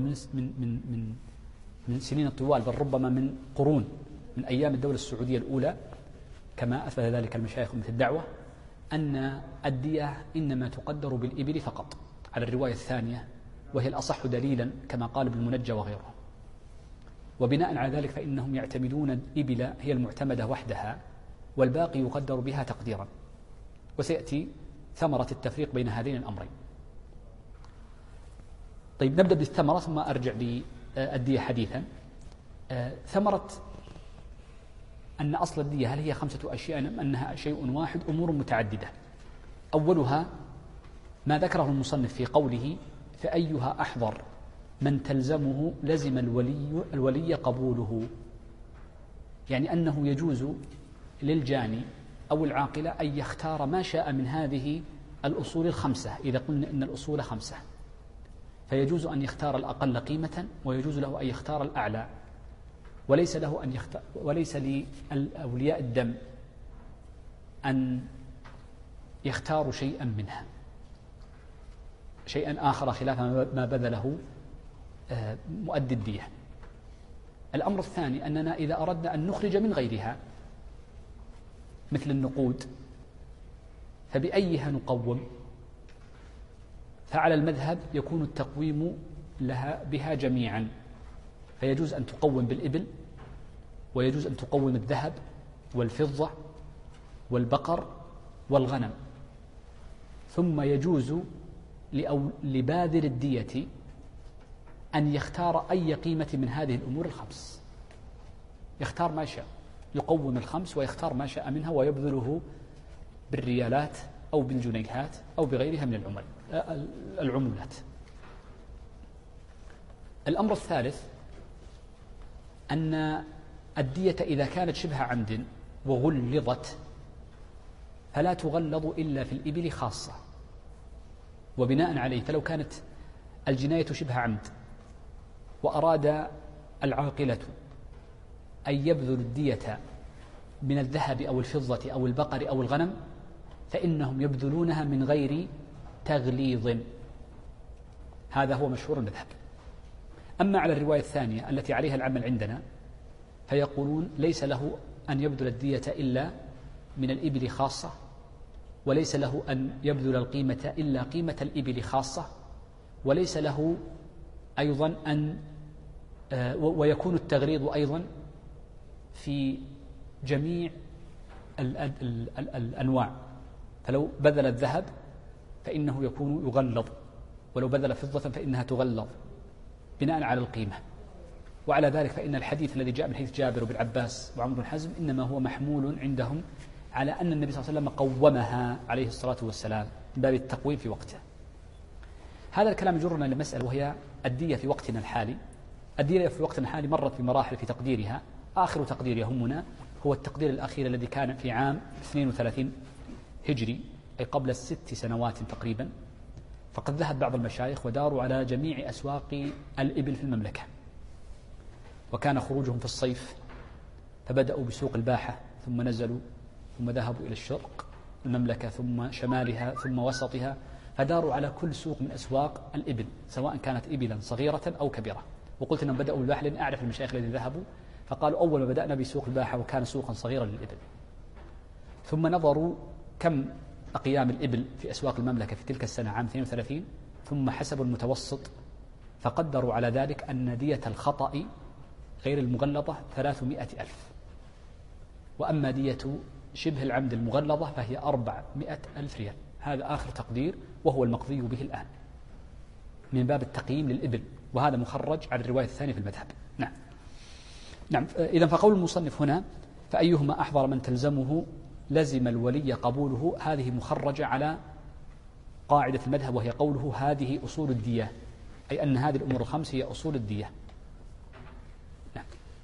من سنين طوال، بل ربما من قرون، من أيام الدولة السعودية الأولى كما أثبت ذلك المشايخ مثل الدعوة، أن الدية إنما تقدر بالإبل فقط على الرواية الثانية، وهي الأصح دليلا كما قال ابن المنجى وغيره. وبناء على ذلك فإنهم يعتمدون الإبل هي المعتمدة وحدها، والباقي يقدر بها تقديرا. وسيأتي ثمرة التفريق بين هذين الأمرين. طيب، نبدأ بالثمرة ثم أرجع للدية حديثا. ثمرة أن أصل الدية هل هي 5 أشياء أم أنها شيء واحد؟ أمور متعددة. أولها ما ذكره المصنف في قوله فأيها أحضر من تلزمه لزم الولي قبوله، يعني أنه يجوز للجاني أو العاقلة أن يختار ما شاء من هذه الأصول ال5. إذا قلنا إن الأصول 5 فيجوز أن يختار الأقل قيمة، ويجوز له أن يختار الأعلى، وليس له أن يختار، وليس لأولياء الدم أن يختاروا شيئا منها، شيئا آخر خلاف ما بذله مؤدي الدية. الأمر الثاني أننا إذا أردنا أن نخرج من غيرها مثل النقود فبأيها نقوم؟ فعلى المذهب يكون التقويم بها جميعا، فيجوز أن تقوم بالإبل، ويجوز أن تقوم الذهب والفضة والبقر والغنم، ثم يجوز لباذل الدية أن يختار أي قيمة من هذه الأمور ال5، يختار ما شاء، يقوم ال5 ويختار ما شاء منها ويبذله بالريالات أو بالجنيهات أو بغيرها من العمولات. الأمر الثالث أن الدية إذا كانت شبه عمد وغلظت فلا تغلظ إلا في الإبل خاصة. وبناء عليه فلو كانت الجناية شبه عمد وأراد العاقلة أن يبذل الدية من الذهب أو الفضة أو البقر أو الغنم فإنهم يبذلونها من غير تغليظ، هذا هو مشهور المذهب. أما على الرواية الثانية التي عليها العمل عندنا فيقولون ليس له أن يبذل الدية إلا من الإبل خاصة، وليس له أن يبذل القيمة إلا قيمة الإبل خاصة، وليس له أيضا أن ويكون التغليظ أيضا في جميع الأنواع، فلو بذل الذهب فإنه يكون يغلظ، ولو بذل فضة فإنها تغلظ بناء على القيمة. وعلى ذلك فإن الحديث الذي جاء من حديث جابر بن عباس وعمرو بن حزم إنما هو محمول عندهم على أن النبي صلى الله عليه وسلم قومها عليه الصلاة والسلام من باب التقويم في وقته. هذا الكلام يجرنا لمسألة وهي الدية في وقتنا الحالي. الدية في وقتنا الحالي مرت بمراحل في تقديرها. آخر تقدير يهمنا هو التقدير الأخير الذي كان في عام 32 هجري، أي قبل 6 سنوات تقريبا. فقد ذهب بعض المشايخ وداروا على جميع أسواق الإبل في المملكة، وكان خروجهم في الصيف، فبدأوا بسوق الباحة ثم نزلوا ثم ذهبوا إلى الشرق المملكة ثم شمالها ثم وسطها، فداروا على كل سوق من أسواق الإبل سواء كانت إبلا صغيرة أو كبيرة. وقلت أنهم بدأوا بالباحة لأن أعرف المشايخ الذين ذهبوا، فقالوا أول ما بدأنا بسوق الباحة وكان سوقا صغيرا للإبل، ثم نظروا كم أقيام الإبل في أسواق المملكة في تلك السنة عام 32، ثم حسبوا المتوسط فقدروا على ذلك أن دية الخطأ غير المغلظة 300,000، وأما دية شبه العمد المغلظة فهي 400,000 ريال. هذا آخر تقدير وهو المقضي به الآن من باب التقييم للإبل، وهذا مخرج على الرواية الثانية في المذهب. نعم. إذن فقول المصنف هنا فأيهما أحضر من تلزمه لزم الولي قبوله، هذه مخرجة على قاعدة المذهب وهي قوله هذه أصول الدية، أي أن هذه الأمور ال5 هي أصول الدية. نعم.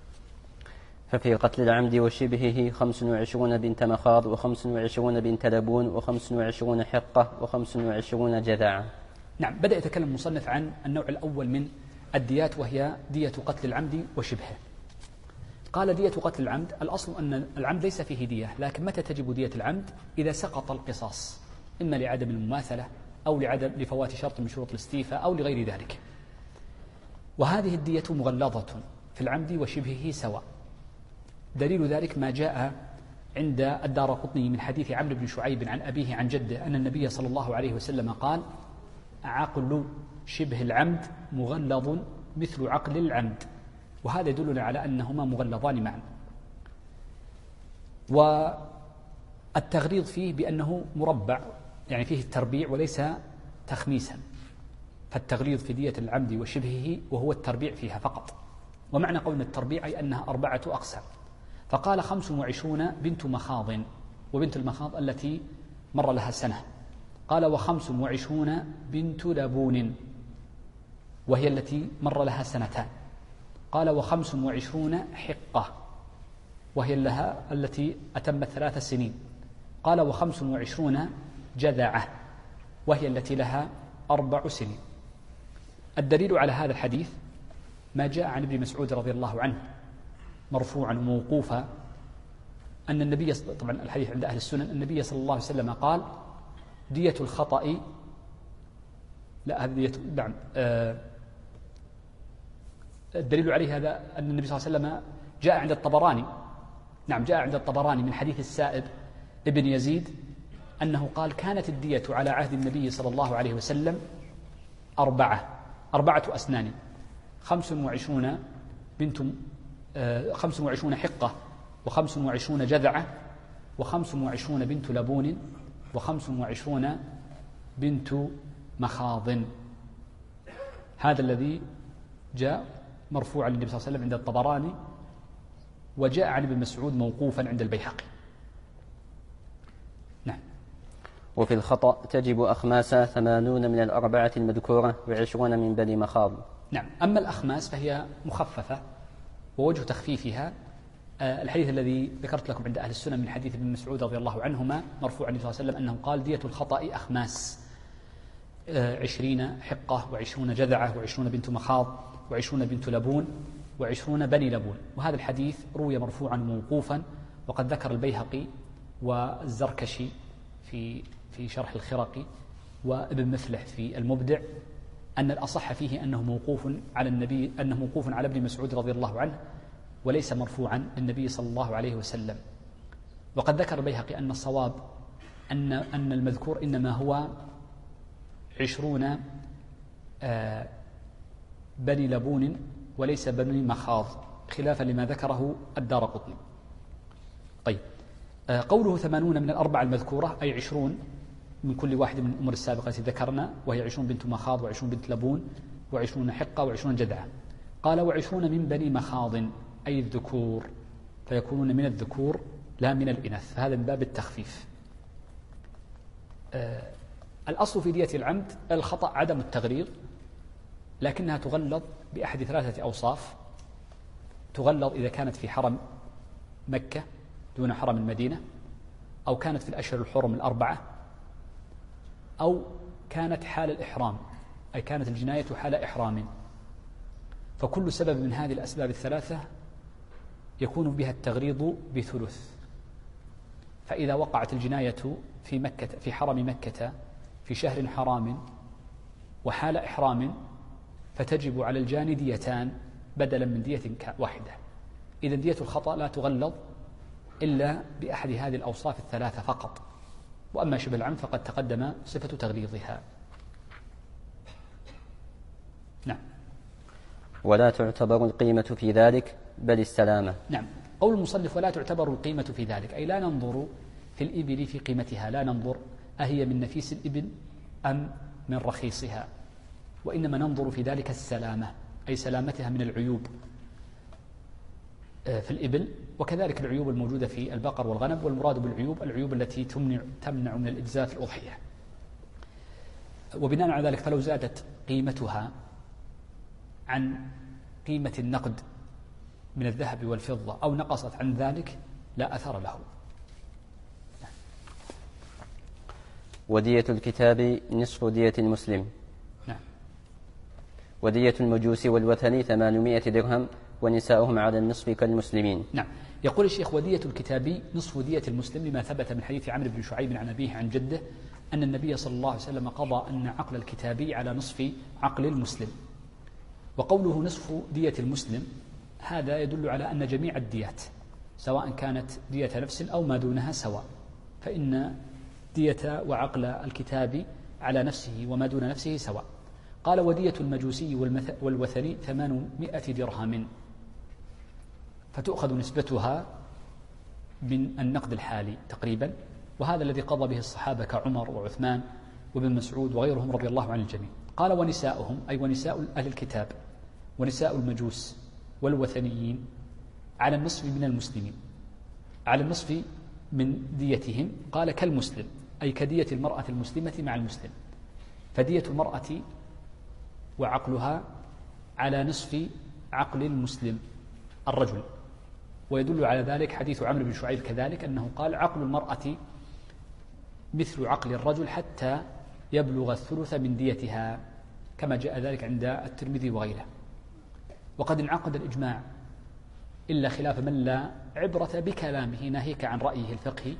ففي قتل العمد وشبهه 25 بنت مخاض و25 بنت لبون و25 حقة و25 جذعا. نعم. بدأ يتكلم المصنف عن النوع الأول من الديات وهي دية قتل العمد وشبهه. قال دية قتل العمد، الأصل أن العمد ليس فيه دية، لكن متى تجب دية العمد؟ إذا سقط القصاص، إما لعدم المماثلة أو لفوات شرط من شروط الاستيفاء أو لغير ذلك. وهذه الدية مغلظة في العمد وشبهه سواء. دليل ذلك ما جاء عند الدارقطني من حديث عمرو بن شعيب عن أبيه عن جده أن النبي صلى الله عليه وسلم قال عقل شبه العمد مغلظ مثل عقل العمد، وهذا يدلنا على أنهما مغلظان معا. والتغليظ فيه بأنه مربع، يعني فيه التربيع وليس تخميسا، فالتغليظ في دية العمد وشبهه وهو التربيع فيها فقط. ومعنى قولنا التربيع أي أنها 4 أقسام. فقال 25 بنت مخاض، وبنت المخاض التي مر لها سنة. قال 25 بنت لبون، وهي التي مر لها 2 سنين. قال 25 حقة، وهي لها التي أتمت 3 سنين. قال 25 جذعة، وهي التي لها 4 سنين. الدليل على هذا الحديث ما جاء عن ابن مسعود رضي الله عنه مرفوعا موقوفا أن النبي، طبعا الحديث عند أهل السنن، النبي صلى الله عليه وسلم قال دية الخطأ، لا هذه دية، نعم، الدليل عليه هذا أن النبي صلى الله عليه وسلم جاء عند الطبراني، نعم جاء عند الطبراني من حديث السائب ابن يزيد أنه قال كانت الدية على عهد النبي صلى الله عليه وسلم 4 أسنان، 25 بنت 25 حقة، و25 جذعة، و25 بنت لبون، و25 بنت مخاض. هذا الذي جاء مرفوعا للنبي صلى الله عليه وسلم عند الطبراني، وجاء عن ابن مسعود موقوفا عند البيهقي. نعم. وفي الخطأ تجب أخماسا 80 من 4 المذكورة و20 من بني مخاض. نعم. أما الأخماس فهي مخففة، ووجه تخفيفها الحديث الذي ذكرت لكم عند أهل السنة من حديث ابن مسعود رضي الله عنهما مرفوعا النبي صلى الله عليه وسلم أنه قال دية الخطأ أخماس، 20 حقة، و20 جذعة، و20 بنت مخاض، و20 بنت لبون، و20 بني لبون. وهذا الحديث روي مرفوعا موقوفا، وقد ذكر البيهقي والزركشي في شرح الخرقي وابن مفلح في المبدع أن الأصح فيه أنه موقوف على النبي، أنه موقوف على ابن مسعود رضي الله عنه، وليس مرفوعا للنبي صلى الله عليه وسلم. وقد ذكر البيهقي أن الصواب أن المذكور إنما هو 20 بني لبون وليس بني مخاض، خلافا لما ذكره الدارقطني. طيب، قوله 80 من 4 المذكورة أي 20 من كل واحد من الأمور السابقة التي ذكرنا، وهي 20 بنت مخاض، و20 بنت لبون، و20 حقة، و20 جذعة. قال 20 من بني مخاض أي الذكور، فيكونون من الذكور لا من الإناث، فهذا من باب التخفيف. الأصل في دية العمد الخطأ عدم التغليظ، لكنها تغلظ بأحد 3 أوصاف. تغلظ إذا كانت في حرم مكة دون حرم المدينة، أو كانت في الأشهر الحرم 4، أو كانت حال الإحرام، أي كانت الجناية حال إحرام. فكل سبب من هذه الأسباب ال3 يكون بها التغليظ بثلث. فإذا وقعت الجناية في مكة، في حرم مكة في شهر حرام وحال إحرام، فتجب على الجاني ديتان بدلا من دية واحدة. إذن دية الخطأ لا تغلظ إلا بأحد هذه الأوصاف ال3 فقط. وأما شبه العمد فقد تقدم صفة تغليظها. نعم. ولا تعتبر القيمة في ذلك بل السلامة. نعم. قول المصنف ولا تعتبر القيمة في ذلك، أي لا ننظر في الإبل في قيمتها، لا ننظر أهي من نفيس الإبل أم من رخيصها، وإنما ننظر في ذلك السلامة، أي سلامتها من العيوب في الإبل، وكذلك العيوب الموجودة في البقر والغنم. والمراد بالعيوب العيوب التي تمنع من الإجزاء في الأضحية. وبناء على ذلك فلو زادت قيمتها عن قيمة النقد من الذهب والفضة أو نقصت عن ذلك لا أثر له. ودية الكتاب نصف دية المسلم. نعم. ودية المجوس والوثني 800 درهم ونساؤهم على النصف كالمسلمين. نعم. يقول الشيخ ودية الكتابي نصف دية المسلم، لما ثبت من حديث عمرو بن شعيب عن أبيه عن جده أن النبي صلى الله عليه وسلم قضى أن عقل الكتابي على نصف عقل المسلم. وقوله نصف دية المسلم هذا يدل على أن جميع الديات سواء كانت دية نفس أو ما دونها سواء، فإن دية وعقل الكتابي على نفسه وما دون نفسه سواء. قال ودية المجوسي والوثني 800 درهم، فتؤخذ نسبتها من النقد الحالي تقريبا، وهذا الذي قضى به الصحابة كعمر وعثمان وابن مسعود وغيرهم رضي الله عن الجميع. قال ونساؤهم أي ونساء أهل الكتاب ونساء المجوس والوثنيين على النصف من المسلمين، على النصف من ديتهم. قال كالمسلم أي كدية المرأة المسلمة مع المسلم، فدية المرأة وعقلها على نصف عقل المسلم الرجل. ويدل على ذلك حديث عمرو بن شعيب كذلك أنه قال عقل المرأة مثل عقل الرجل حتى يبلغ الثلث من ديتها، كما جاء ذلك عند الترمذي وغيره. وقد انعقد الإجماع إلا خلاف من لا عبرة بكلامه ناهيك عن رأيه الفقهي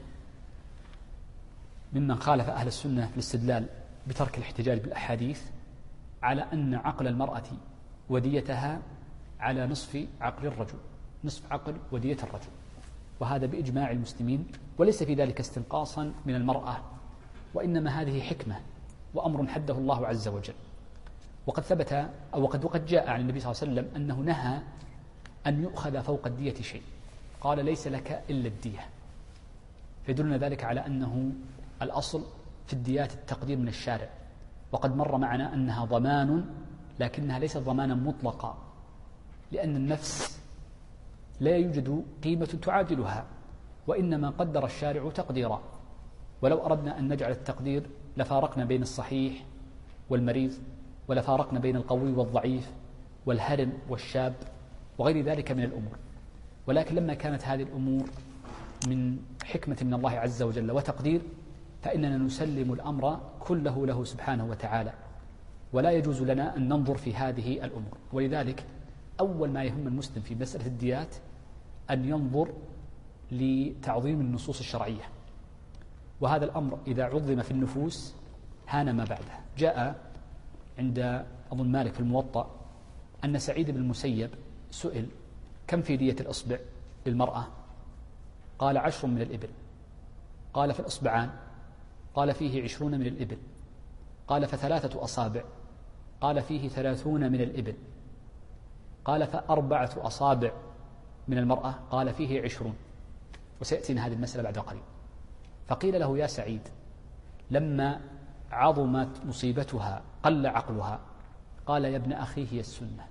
ممن خالف أهل السنة في الاستدلال بترك الاحتجاج بالأحاديث، على أن عقل المرأة وديتها على نصف عقل الرجل، نصف عقل ودية الرجل، وهذا بإجماع المسلمين، وليس في ذلك استنقاصا من المرأة، وإنما هذه حكمة وأمر حده الله عز وجل. وقد ثبت أو وقد جاء عن النبي صلى الله عليه وسلم أنه نهى أن يؤخذ فوق الدية شيء، قال ليس لك إلا الدية، فيدلنا ذلك على أنه الأصل في الديات التقدير من الشارع. وقد مر معنا أنها ضمان، لكنها ليست ضمانا مطلقا، لأن النفس لا يوجد قيمة تعادلها، وإنما قدر الشارع تقديرا، ولو أردنا أن نجعل التقدير لفارقنا بين الصحيح والمريض، ولفارقنا بين القوي والضعيف والهرم والشاب وغير ذلك من الأمور. ولكن لما كانت هذه الأمور من حكمة من الله عز وجل وتقدير، فإننا نسلم الأمر كله له سبحانه وتعالى، ولا يجوز لنا أن ننظر في هذه الأمور. ولذلك أول ما يهم المسلم في مسألة الديات أن ينظر لتعظيم النصوص الشرعية، وهذا الأمر إذا عظم في النفوس هان ما بعده. جاء عند أظن مالك في الموطأ أن سعيد بن المسيب سئل كم في دية الإصبع للمرأة؟ قال 10 من الإبل. قال في الإصبعان؟ قال فيه 20 من الإبل. قال ف3 أصابع؟ قال فيه 30 من الإبل. قال ف4 أصابع من المرأة؟ قال فيه 20. وسيأتينا هذه المسألة بعد قليل. فقيل له يا سعيد لما عظمت مصيبتها قل عقلها؟ قال يا ابن أخي هي السنة.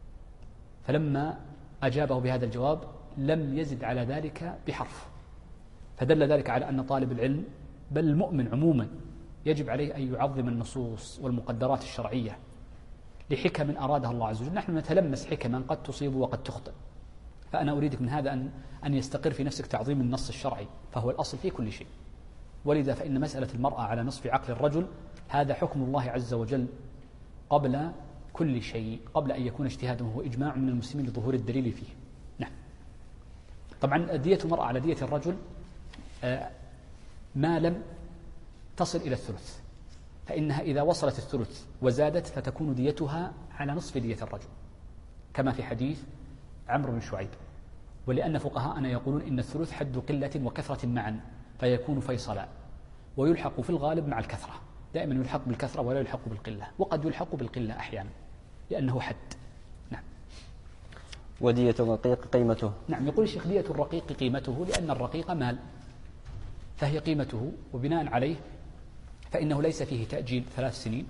فلما أجابه بهذا الجواب لم يزد على ذلك بحرف، فدل ذلك على أن طالب العلم بل المؤمن عموما يجب عليه أن يعظم النصوص والمقدرات الشرعية لحكم أرادها الله عز وجل. نحن نتلمس حكما قد تصيب وقد تخطئ، فأنا أريدك من هذا أن يستقر في نفسك تعظيم النص الشرعي، فهو الأصل في كل شيء. ولذا فإن مسألة المرأة على نصف عقل الرجل هذا حكم الله عز وجل قبل كل شيء، قبل أن يكون اجتهاده هو إجماع من المسلمين لظهور الدليل فيه. نعم. طبعا دية المرأة على دية الرجل ما لم تصل إلى الثلث، فإنها إذا وصلت الثلث وزادت فتكون ديتها على نصف دية الرجل، كما في حديث عمرو بن شعيب. ولأن فقهاءنا يقولون إن الثلث حد قلة وكثرة معا، فيكون فيصلا، ويلحق في الغالب مع الكثرة، دائما يلحق بالكثرة ولا يلحق بالقلة، وقد يلحق بالقلة أحيانا لأنه حد. نعم. ودية الرقيق قيمته؟ نعم، يقول الشيخ دية الرقيق قيمته لأن الرقيق مال، فهي قيمته، وبناء عليه فإنه ليس فيه تأجيل 3 سنين،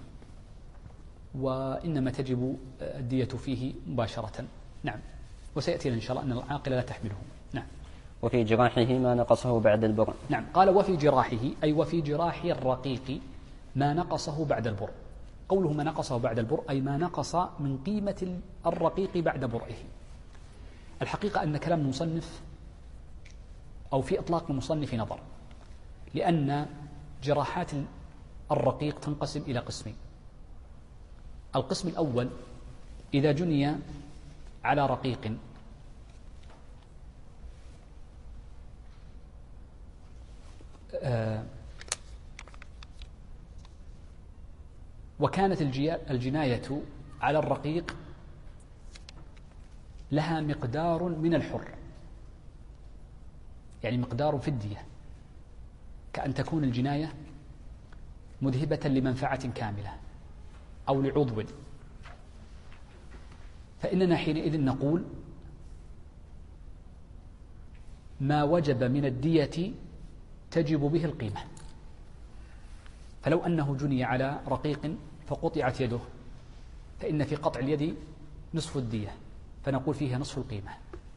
وإنما تجب الدية فيه مباشرة. نعم. وسيأتينا إن شاء الله أن العاقل لا تحمله. نعم. وفي جراحه ما نقصه بعد البر؟ نعم. قال وفي جراحه أي وفي جراح الرقيق ما نقصه بعد البر. قوله ما نقصه بعد البر أي ما نقص من قيمة الرقيق بعد برئه. الحقيقة أن كلام المصنف أو في إطلاق المصنف نظر، لأن جراحات الرقيق تنقسم إلى قسمين. القسم الأول إذا جني على رقيق وكانت الجناية على الرقيق لها مقدار من الحر، يعني مقدار في الدية، كأن تكون الجناية مذهبة لمنفعة كاملة أو لعضو، فإننا حينئذ نقول ما وجب من الدية تجب به القيمة. فلو أنه جني على رقيق فقطعت يده فإن في قطع اليد نصف الدية فنقول فيها نصف القيمة.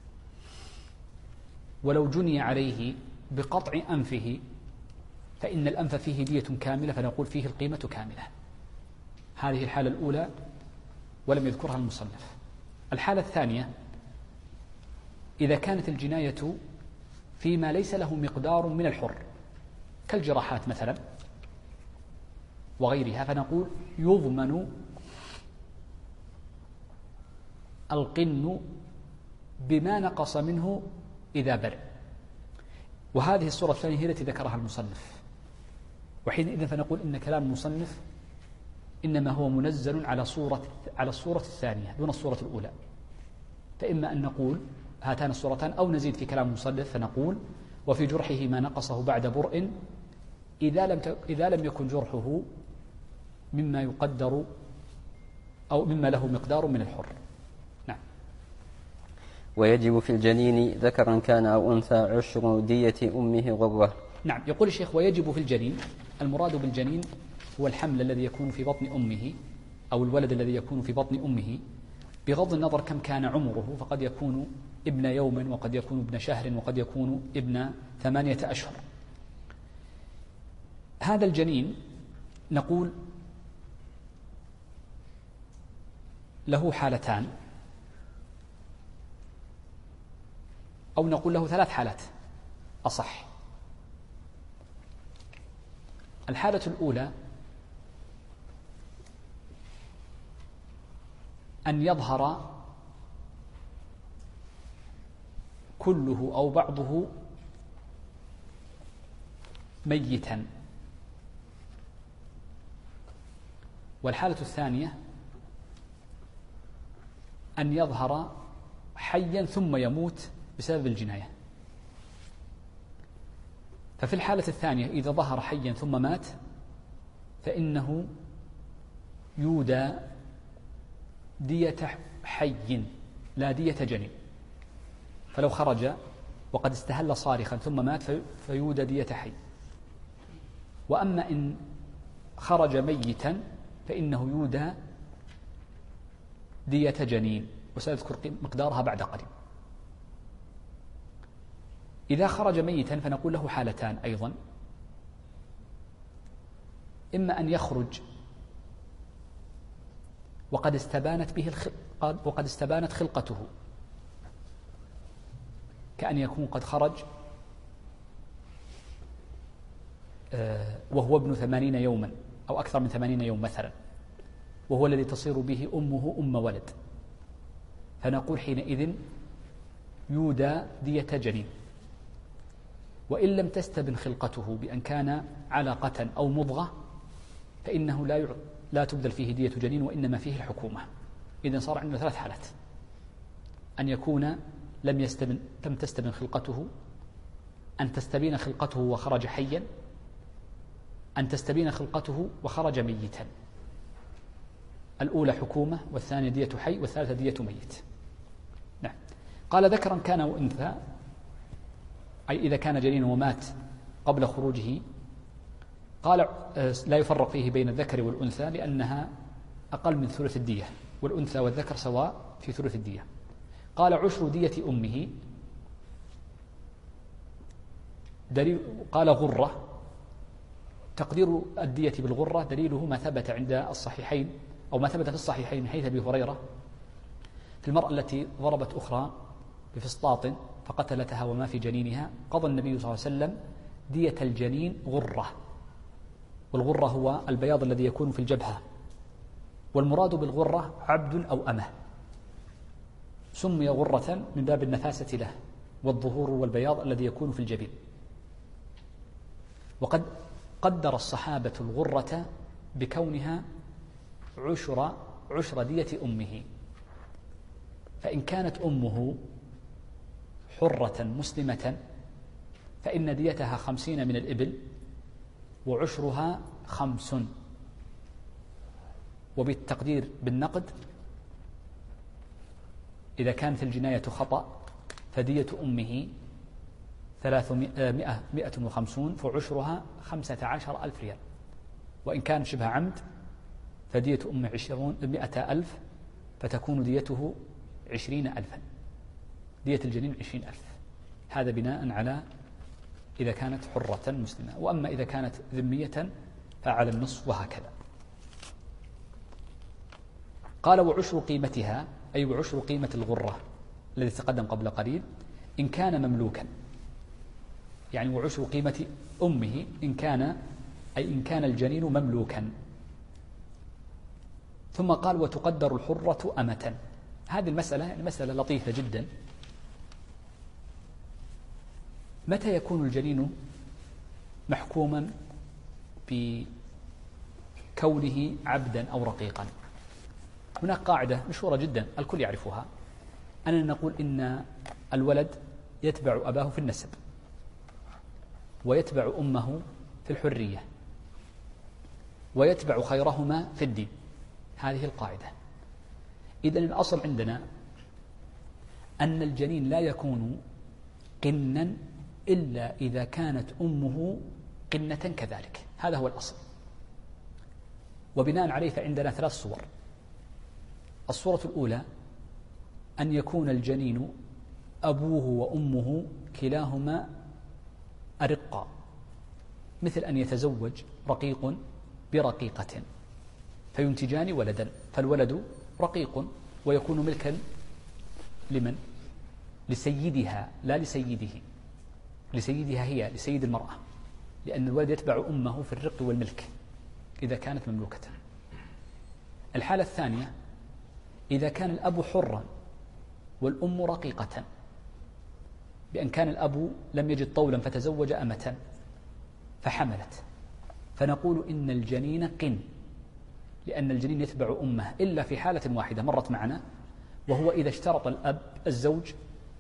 ولو جني عليه بقطع أنفه فإن الأنف فيه دية كاملة فنقول فيه القيمة كاملة. هذه الحالة الأولى ولم يذكرها المصنف. الحالة الثانية إذا كانت الجناية فيما ليس له مقدار من الحر كالجراحات مثلا وغيرها فنقول يضمن القن بما نقص منه إذا برئ. وهذه الصورة الثانية هي التي ذكرها المصنف، وحينئذ فنقول إن كلام المصنف إنما هو منزل على الصورة الثانية دون الصورة الأولى. فإما أن نقول هاتان الصورتان أو نزيد في كلام المصنف فنقول وفي جرحه ما نقصه بعد برء إذا لم يكن جرحه مما يقدر أو مما له مقدار من الحر. نعم. ويجب في الجنين ذكرا كان أو أنثى عشر دية أمه غرة. نعم. يقول الشيخ ويجب في الجنين، المراد بالجنين هو الحمل الذي يكون في بطن أمه أو الولد الذي يكون في بطن أمه بغض النظر كم كان عمره، فقد يكون ابن يوم وقد يكون ابن شهر وقد يكون ابن 8 أشهر. هذا الجنين نقول له حالتان أو نقول له 3 حالات أصح. الحالة الأولى أن يظهر كله أو بعضه ميتا. والحالة الثانية أن يظهر حيا ثم يموت بسبب الجناية. ففي الحالة الثانية إذا ظهر حيا ثم مات فإنه يودى دية حي لا دية جنين. فلو خرج وقد استهل صارخا ثم مات فيودى دية حي. وأما إن خرج ميتا فإنه يودى دية جنين، وسأذكر مقدارها بعد قليل. إذا خرج ميتا فنقول له حالتان أيضا، إما أن يخرج وقد استبانت خلقته، كأن يكون قد خرج وهو ابن 80 يوما أو أكثر من 80 يوم مثلا، وهو الذي تصير به أمه أم ولد، فنقول حينئذ يودى دية جنين. وإن لم تستبن خلقته بأن كان علقة أو مضغة فإنه لا تبذل فيه دية جنين وإنما فيه الحكومة. إذن صار عندنا 3 حالات: أن يكون لم تستبن خلقته، أن تستبين خلقته وخرج حيا، أن تستبين خلقته وخرج ميتا. الأولى حكومة والثانية دية حي والثالثة دية ميت. نعم. قال ذكرا كان وأنثى، أي إذا كان جنين ومات قبل خروجه. قال لا يفرق فيه بين الذكر والأنثى لأنها أقل من ثلث الدية، والأنثى والذكر سواء في ثلث الدية. قال عشر دية أمه. قال غرة. تقدير الدية بالغرة دليله ما ثبت عند الصحيحين أو ما ثبت في الصحيحين من حيث أبي هريرة في المرأة التي ضربت أخرى بفسطاط فقتلتها وما في جنينها، قضى النبي صلى الله عليه وسلم دية الجنين غرة. والغرة هو البياض الذي يكون في الجبهة، والمراد بالغرة عبد أو أمة، سمي غرة من باب النفاسة له والظهور والبياض الذي يكون في الجبين. وقد قدر الصحابة الغرة بكونها عشر دية أمه، فإن كانت أمه حرة مسلمة فإن ديتها 50 من الإبل وعشرها 5. وبالتقدير بالنقد إذا كانت الجناية خطأ فدية أمه 150 فعشرها 15,000 ريال، وإن كان شبه عمد فدية 100,000 فتكون ديته 20,000، دية الجنين 20,000. هذا بناء على إذا كانت حرة مسلمة، وأما إذا كانت ذمية فعلى النصف، وهكذا. قال وعشر قيمتها، أي وعشر قيمة الغرة الذي تقدم قبل قليل إن كان مملوكا، يعني وعشر قيمة أمه إن كان الجنين مملوكا. ثم قال وتقدر الحرة أمة. هذه المسألة يعني مسألة لطيفة جدا. متى يكون الجنين محكوما بكونه عبدا أو رقيقا؟ هناك قاعدة مشهورة جدا الكل يعرفها، أننا نقول إن الولد يتبع أباه في النسب ويتبع أمه في الحرية ويتبع خيرهما في الدين. هذه القاعدة. إذن الأصل عندنا أن الجنين لا يكون قنا إلا إذا كانت أمه قنة كذلك، هذا هو الأصل. وبناء عليه فعندنا 3 صور. الصورة الأولى أن يكون الجنين أبوه وأمه كلاهما أرقا، مثل أن يتزوج رقيق برقيقة فينتجان ولدا، فالولد رقيق ويكون ملكا لمن؟ لسيدها لا لسيده، لسيدها هي لسيد المرأة، لأن الولد يتبع أمه في الرق والملك إذا كانت مملوكة. الحالة الثانية إذا كان الأب حرا والأم رقيقة، بأن كان الأب لم يجد طولا فتزوج أمة فحملت، فنقول إن الجنين قن، لأن الجنين يتبع أمه إلا في حالة واحدة مرت معنا، وهو إذا اشترط الأب الزوج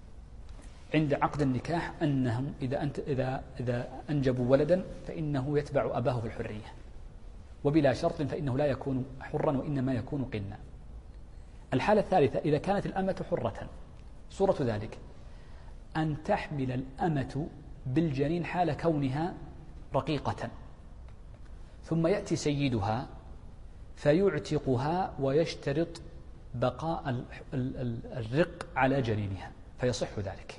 عند عقد النكاح أنهم إذا أنجبوا ولدا فإنه يتبع أباه في الحرية، وبلا شرط فإنه لا يكون حرا وإنما يكون قنا. الحالة الثالثة إذا كانت الأمة حرة، صورة ذلك أن تحمل الأمة بالجنين حال كونها رقيقة، ثم يأتي سيدها فيعتقها ويشترط بقاء الرق على جنينها فيصح ذلك.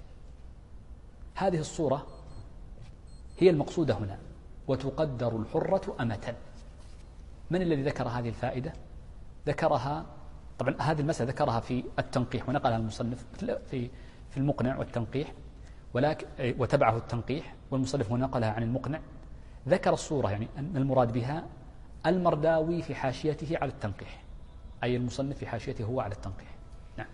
هذه الصورة هي المقصودة هنا، وتقدر الحرة أمة. من الذي ذكر هذه الفائدة؟ ذكرها طبعا هذه المسألة ذكرها في التنقيح ونقلها المصنف في المقنع والتنقيح، ولكن وتبعه التنقيح والمصنف نقلها عن المقنع. ذكر الصورة يعني أن المراد بها المرداوي في حاشيته على التنقيح، أي المصنف في حاشيته هو على التنقيح. نعم.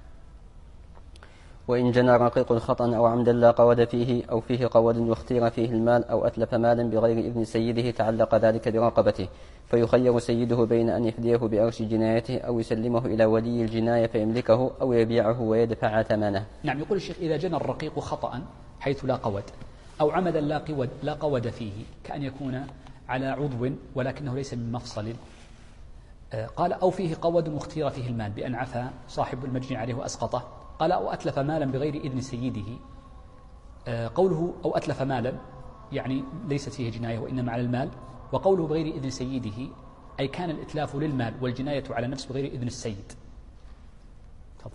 وإن جنى رقيق خطأ أو عمدا لا قود فيه أو فيه قود واختير فيه المال أو أتلف مالا بغير إذن سيده تعلق ذلك برقبته، فيخير سيده بين أن يفديه بأرش جنايته أو يسلمه إلى ولي الجناية فيملكه أو يبيعه ويدفع ثمنه. نعم. يقول الشيخ إذا جنى الرقيق خطأ حيث لا قود، أو عمدا لا قود فيه، كأن يكون على عضو ولكنه ليس من مفصل، قال أو فيه قود واختير فيه المال بأن عفى صاحب المجني عليه وأسقطه، قال أو أتلف مالا بغير إذن سيده. قوله أو أتلف مالا يعني ليست فيه جناية وإنما على المال، وقوله بغير إذن سيده أي كان الإتلاف للمال والجناية على نفس بغير إذن السيد. تفضل.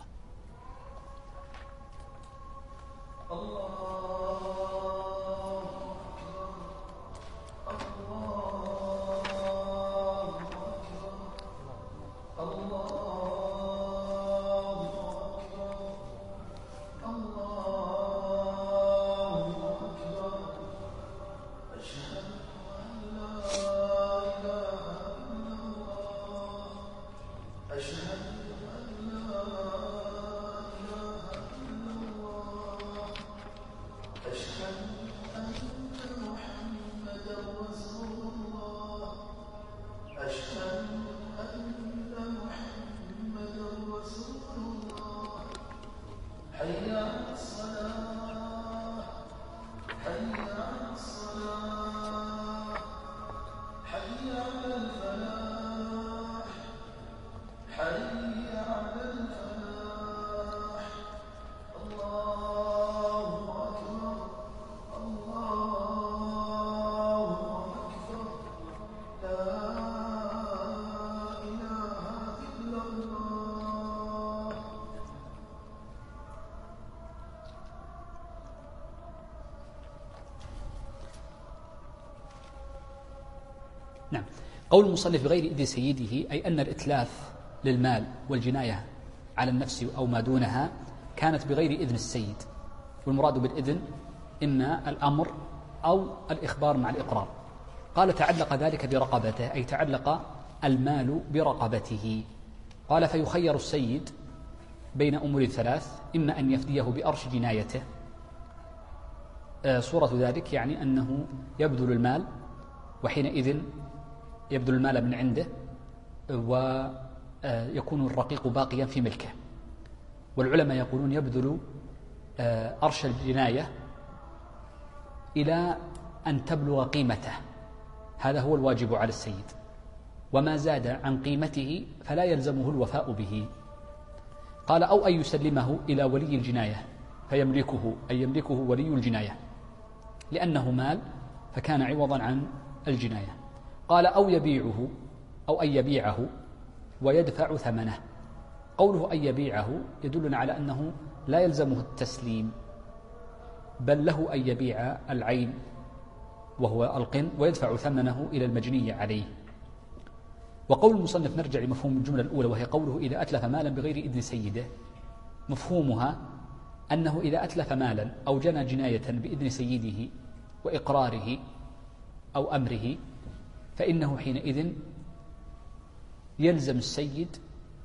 نعم. قول المصنف بغير إذن سيده أي أن الإتلاف للمال والجناية على النفس أو ما دونها كانت بغير إذن السيد، والمراد بالإذن إما الأمر أو الإخبار مع الإقرار. قال تعلق ذلك برقبته، أي تعلق المال برقبته. قال فيخير السيد بين أمور ثلاث، إما أن يفديه بأرش جنايته، صورة ذلك يعني أنه يبذل المال، وحينئذ يبذل المال من عنده ويكون الرقيق باقيا في ملكه. والعلماء يقولون يبذل أرش الجناية إلى أن تبلغ قيمته، هذا هو الواجب على السيد، وما زاد عن قيمته فلا يلزمه الوفاء به. قال أو أن يسلمه إلى ولي الجناية فيملكه، أي يملكه ولي الجناية لأنه مال فكان عوضا عن الجناية. قال أو يبيعه، أو أن يبيعه ويدفع ثمنه. قوله أن يبيعه يدلنا على أنه لا يلزمه التسليم، بل له أن يبيع العين وهو القن ويدفع ثمنه إلى المجني عليه. وقول المصنف نرجع لمفهوم الجملة الأولى، وهي قوله إذا أتلف مالا بغير إذن سيده، مفهومها أنه إذا أتلف مالا أو جنى جناية بإذن سيده وإقراره أو أمره فإنه حينئذ يلزم السيد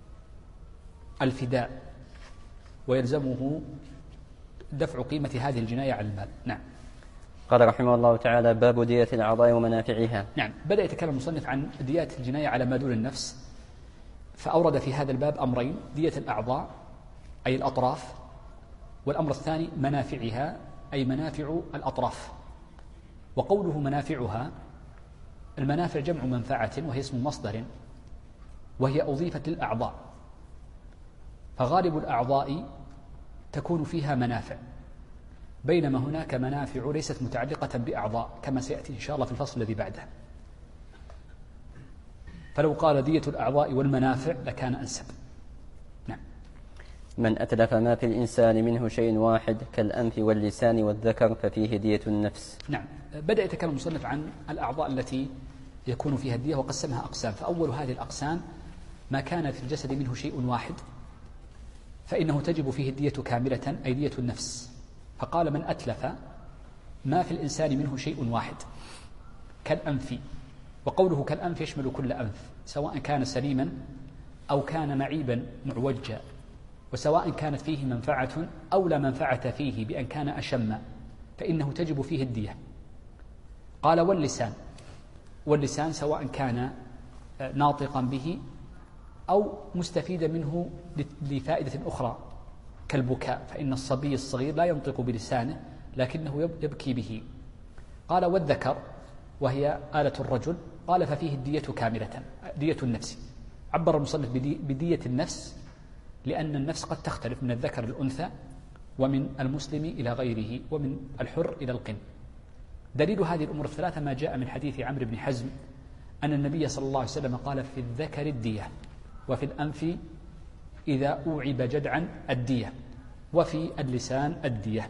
الفداء ويلزمه دفع قيمة هذه الجناية على المال. نعم. قال رحمه الله تعالى باب دية الأعضاء ومنافعها. نعم. بدأ يتكلم المصنف عن ديات الجناية على ما دون النفس، فأورد في هذا الباب أمرين: دية الأعضاء أي الأطراف، والأمر الثاني منافعها أي منافع الأطراف. وقوله منافعها، المنافع جمع منفعة وهي اسم مصدر، وهي أضيفت للأعضاء، فغالب الأعضاء تكون فيها منافع، بينما هناك منافع ليست متعلقة بأعضاء كما سيأتي إن شاء الله في الفصل الذي بعده. فلو قال دية الأعضاء والمنافع لكان أنسب. نعم. من أتلف ما في الإنسان منه شيء واحد كالأنف واللسان والذكر ففيه دية النفس. نعم. بدأ يتكلم المصنف عن الأعضاء التي يكون فيها الدية وقسمها أقسام. فأول هذه الأقسام ما كان في الجسد منه شيء واحد فإنه تجب فيه الدية كاملة أي دية النفس. فقال من أتلف ما في الإنسان منه شيء واحد كالأنف، وقوله كالأنف يشمل كل أنف سواء كان سليما أو كان معيبا معوجا، وسواء كانت فيه منفعة أو لا منفعة فيه بأن كان أشم فإنه تجب فيه الدية. قال واللسان، واللسان سواء كان ناطقا به أو مستفيدا منه لفائدة أخرى كالبكاء، فإن الصبي الصغير لا ينطق بلسانه لكنه يبكي به. قال والذكر وهي آلة الرجل، قال ففيه الدية كاملة دية النفس. عبر المصنف بدية النفس لأن النفس قد تختلف من الذكر الأنثى ومن المسلم إلى غيره ومن الحر إلى القن. دليل هذه الأمور الثلاثة ما جاء من حديث عمرو بن حزم أن النبي صلى الله عليه وسلم قال في الذكر الدية، وفي الأنف إذا أوعب جدعا الدية، وفي اللسان الدية.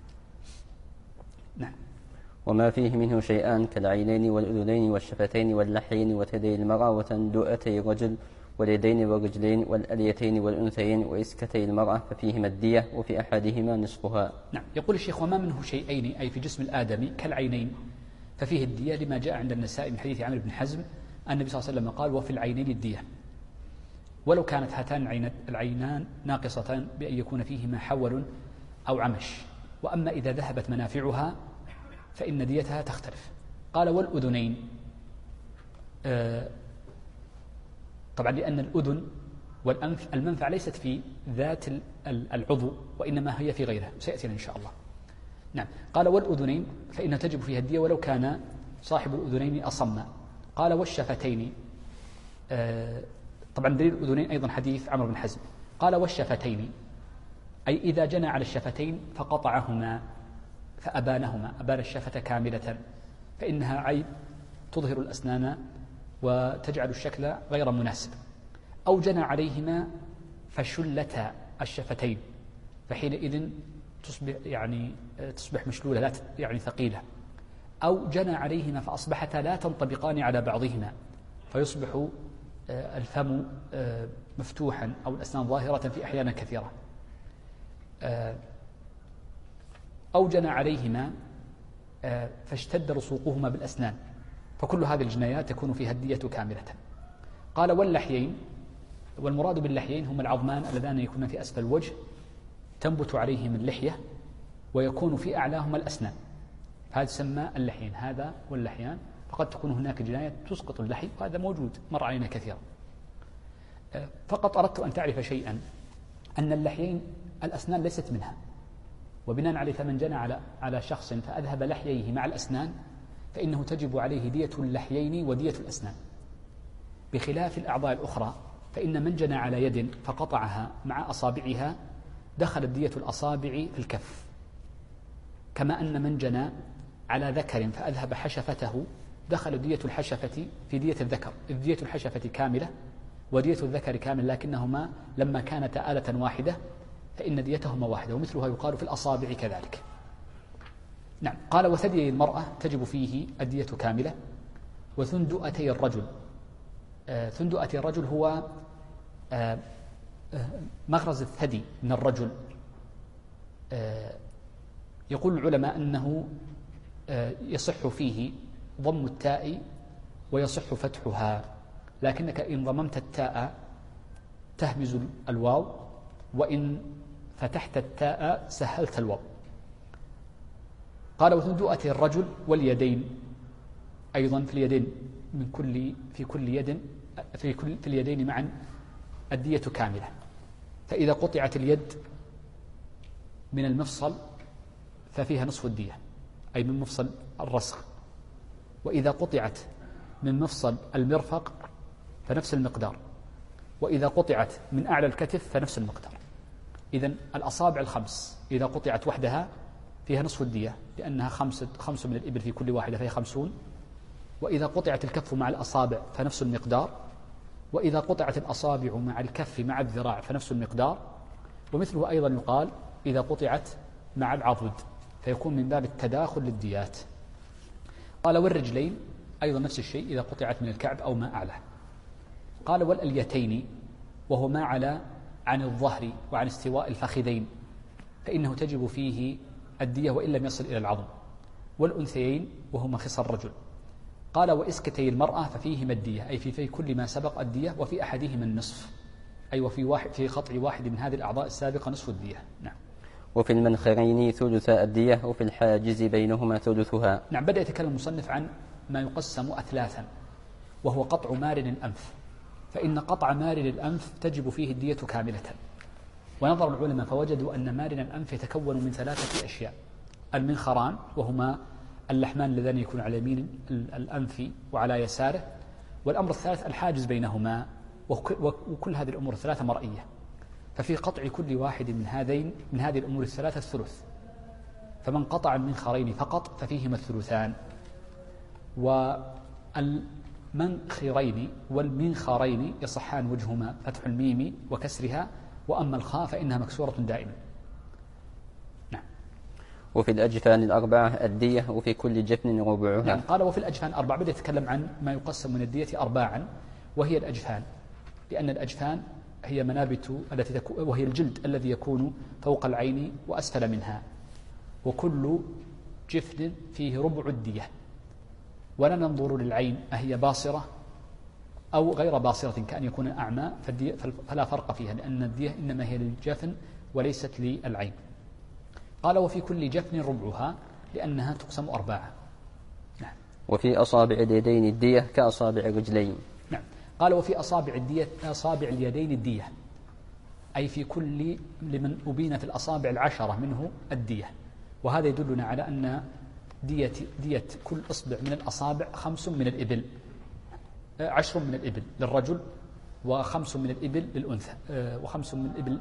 نعم. وما فيه منه شيئان كالعينين والأذنين والشفتين واللحيين وثدي المرأة وتندؤتي الرجل واليدين والرجلين والأليتين والأنثيين وإسكتي المرأة ففيهما الدية وفي أحدهما نصفها. نعم. يقول الشيخ وما منه شيئين أي في جسم الآدمي كالعينين ففيه الدية، لما جاء عند النسائي من حديث عمرو بن حزم أن النبي صلى الله عليه وسلم قال وفي العينين الدية، ولو كانت هاتان العينان ناقصتان بأن يكون فيهما حول أو عمش. وأما إذا ذهبت منافعها فإن ديتها تختلف. قال والأذنين، طبعا لأن الأذن والأنف المنفعة ليست في ذات العضو وإنما هي في غيرها، سيأتينا إن شاء الله. نعم. قال والأذنين فإنها تجب فيها الدية ولو كان صاحب الأذنين أصم. قال والشفتين، طبعا دليل الأذنين أيضا حديث عمرو بن حزم. قال والشفتين أي إذا جنى على الشفتين فقطعهما فأبانهما، أبان الشفة كاملة، فإنها عيب تظهر الأسنان وتجعل الشكل غير مناسب. أو جنى عليهما فشلتا الشفتين، فحينئذ تصبح مشلولة لا يعني ثقيلة. أو جنى عليهما فأصبحتا لا تنطبقان على بعضهما فيصبح الفم مفتوحا أو الأسنان ظاهرة في أحيان كثيرة، أو جنى عليهما فاشتد لصوقهما بالأسنان، فكل هذه الجنايات تكون فيها الدية كاملة. قال واللحيين، والمراد باللحيين هم العظمان اللذان يكون في أسفل الوجه تنبت عليهم اللحية ويكون في أعلاهما الأسنان، هذا يسمى اللحيين، هذا واللحيان. فقد تكون هناك جناية تسقط اللحي، وهذا موجود مر علينا كثيرا. فقط أردت أن تعرف شيئا، أن اللحيين الأسنان ليست منها، وبناء عليه فمن جنى على شخص فأذهب لحييه مع الأسنان فإنه تجب عليه دية اللحيين ودية الأسنان، بخلاف الأعضاء الأخرى فإن من جنى على يد فقطعها مع أصابعها دخلت دية الأصابع في الكف، كما أن من جنى على ذكر فأذهب حشفته دخل دية الحشفة في دية الذكر، إذ دية الحشفة كاملة ودية الذكر كامل، لكنهما لما كانتا آلة واحدة فإن ديتهما واحدة، ومثلها يقال في الأصابع كذلك. نعم. قال وثدي المرأة تجب فيه الدية كاملة. وثندؤتي الرجل، ثندؤتي الرجل هو مغرز الثدي من الرجل. يقول العلماء أنه يصح فيه ضم التاء ويصح فتحها، لكنك إن ضممت التاء تهمز الواو، وإن فتحت التاء سهلت الواو. قال وثندؤتي الرجل واليدين، أيضا في اليدين في اليدين معا الدية كاملة. فإذا قطعت اليد من المفصل ففيها نصف الدية، أي من مفصل الرسغ، وإذا قطعت من مفصل المرفق فنفس المقدار، وإذا قطعت من أعلى الكتف فنفس المقدار. إذن الأصابع الخمس إذا قطعت وحدها فيها نصف الدية، لأنها خمس من الإبل في كل واحدة فهي 50، وإذا قطعت الكف مع الأصابع فنفس المقدار، وإذا قطعت الأصابع مع الكف مع الذراع فنفس المقدار. ومثله أيضا يقال إذا قطعت مع العضد، فيكون من باب التداخل للديات. قال والرجلين أيضا نفس الشيء إذا قطعت من الكعب أو ما أعلى. قال والأليتين وهو ما علا عن الظهر وعن استواء الفخذين فإنه تجب فيه الدية وإن لم يصل إلى العظم. والأنثيين وهما خصى الرجل. قال وإسكتي المرأة ففيهما الدية، أي في كل ما سبق الدية، وفي أحدهما النصف، أي في قطع واحد من هذه الأعضاء السابقة نصف الدية. نعم. وفي المنخرين ثلث الدية، وفي الحاجز بينهما ثلثها. نعم. بدأ يتكلم المصنف عن ما يقسم أثلاثا، وهو قطع مارن الأنف، فإن قطع مارن الأنف تجب فيه الدية كاملة. ونظر العلماء فوجدوا أن مارن الأنف يتكون من 3 أشياء: المنخران وهما اللحمان اللذان يكون على يمين الأنف وعلى يساره، والأمر الثالث الحاجز بينهما، وكل هذه الأمور الثلاثة مرئية، ففي قطع كل واحد من هذه الأمور الثلاثة الثلث. فمن قطع المنخرين فقط ففيهما الثلثان، والمنخرين والمنخرين يصحان وجههما فتح الميم وكسرها، وأما الخاء فإنها مكسورة دائما. نعم. وفي الأجفان الأربعة الدية، وفي كل جفن ربعها. نعم. قال وفي الأجفان 4، بدأ يتكلم عن ما يقسم من الدية 4، وهي الأجفان، لأن الأجفان هي منابت وهي الجلد الذي يكون فوق العين وأسفل منها، وكل جفن فيه ربع الدية. ولا ننظر للعين أهي باصرة أو غير باصرة كأن يكون أعمى، فلا فرق فيها، لأن الدية إنما هي للجفن وليست للعين. قال وفي كل جفن ربعها، لأنها تقسم 4. نعم. وفي أصابع اليدين الدية كأصابع الرجلين. نعم. قال وفي أصابع اليدين الدية، أي في كل لمن أبينت الأصابع 10 منه الدية. وهذا يدلنا على أن دية كل إصبع من الأصابع 5 من الإبل، 10 من الإبل للرجل، و5 من الإبل للأنثى، و5 من الإبل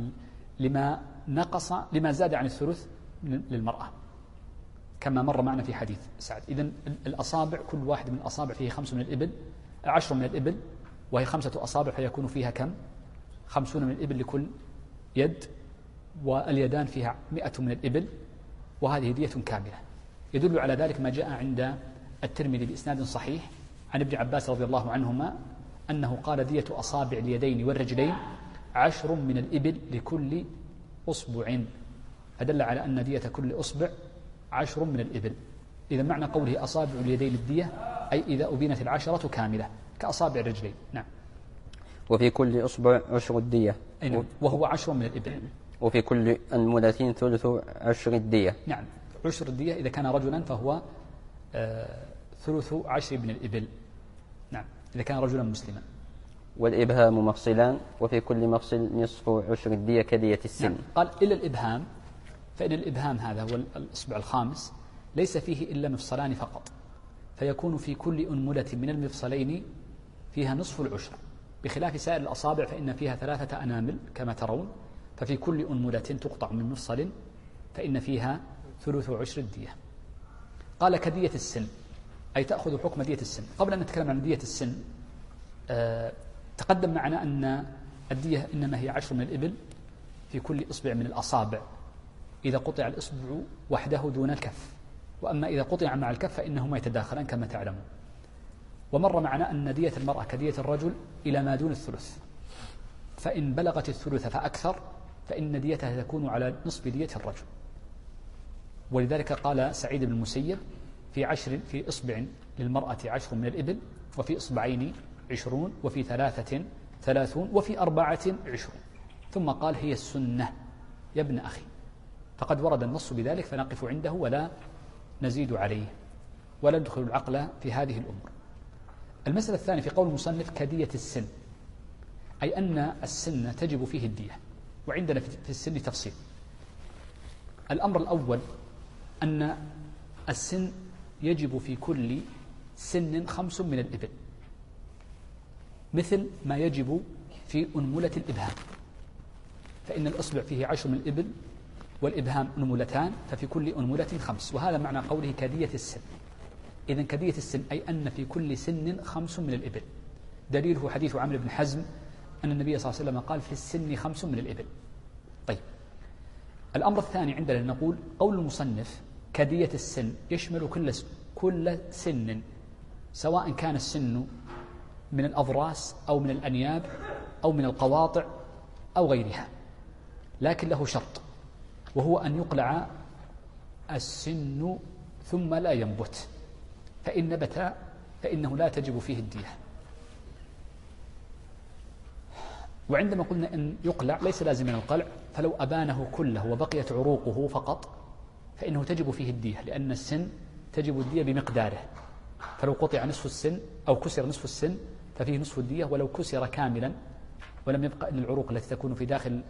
لما زاد عن الثلث للمرأة، كما مر معنا في حديث سعد. إذن الأصابع كل واحد من الأصابع فيه 5 من الإبل، 10 من الإبل، وهي 5 أصابع، فيكون فيها كم؟ 50 من الإبل لكل يد، واليدان فيها 100 من الإبل، وهذه دية كاملة. يدل على ذلك ما جاء عند الترمذي بإسناد صحيح عن ابن عباس رضي الله عنهما أنه قال دية أصابع اليدين والرجلين 10 من الإبل لكل أصبع، فدل على أن دية كل أصبع 10 من الإبل. إذا معنى قوله أصابع اليدين الدية أي إذا أبينت 10 كاملة كأصابع الرجلين. نعم. وفي كل أصبع 10 الدية. نعم. وهو 10 من الإبل. وفي كل أنملة ثلث 10 الدية. نعم. 10 الدية إذا كان رجلا فهو ثلث 10 من الإبل. نعم، إذا كان رجلا مسلما. والإبهام مفصلان، وفي كل مفصل نصف 10 الدية كدية السن. نعم. قال إلا الإبهام، فإن الإبهام هذا هو الإصبع الخامس ليس فيه إلا مفصلان فقط، فيكون في كل أنملة من المفصلين فيها نصف العشر، بخلاف سائر الأصابع فإن فيها 3 أنامل كما ترون، ففي كل أنملة تقطع من مفصل فإن فيها ثلث 10 الدية. قال كدية السن، أي تأخذ حكم دية السن. قبل أن نتكلم عن دية السن تقدم معنا أن الدية إنما هي 10 من الإبل في كل إصبع من الأصابع إذا قطع الإصبع وحده دون الكف، وأما إذا قطع مع الكف فإنهما يتداخلان كما تعلمون. ومر معنا أن دية المرأة كدية الرجل إلى ما دون الثلث، فإن بلغت الثلث فأكثر فإن ديتها تكون على نصف دية الرجل. ولذلك قال سعيد بن المسيب في إصبع للمرأة 10 من الإبل، وفي إصبعين 20، وفي 3 30، وفي 4 20. ثم قال هي السنة يا ابن أخي، فقد ورد النص بذلك فنقف عنده ولا نزيد عليه ولا ندخل العقل في هذه الأمور. المسألة الثانية في قول المصنف كدية السن، أي أن السن تجب فيه الدية. وعندنا في السن تفصيل. الأمر الأول أن السن يجب في كل سن 5 من الإبل، مثل ما يجب في أنملة الإبهام، فإن الأصبع فيه 10 من الإبل والإبهام أنملتان، ففي كل أنملة 5، وهذا معنى قوله كدية السن. إذن كدية السن أي أن في كل سن 5 من الإبل. دليله حديث عمرو بن حزم أن النبي صلى الله عليه وسلم قال في السن 5 من الإبل. طيب، الأمر الثاني عندنا نقول قول المصنف كدية السن يشمل كل سن، سواء كان السن من الأضراس أو من الأنياب أو من القواطع أو غيرها، لكن له شرط، وهو أن يقلع السن ثم لا ينبت، فإن نبت فإنه لا تجب فيه الدية. وعندما قلنا أن يقلع ليس لازم من القلع، فلو أبانه كله وبقيت عروقه فقط فإنه تجب فيه الدية، لأن السن تجب الدية بمقداره، فلو قطع نصف السن أو كسر نصف السن ففيه نصف الدية، ولو كسر كاملا ولم يبقى إلا العروق التي تكون في داخل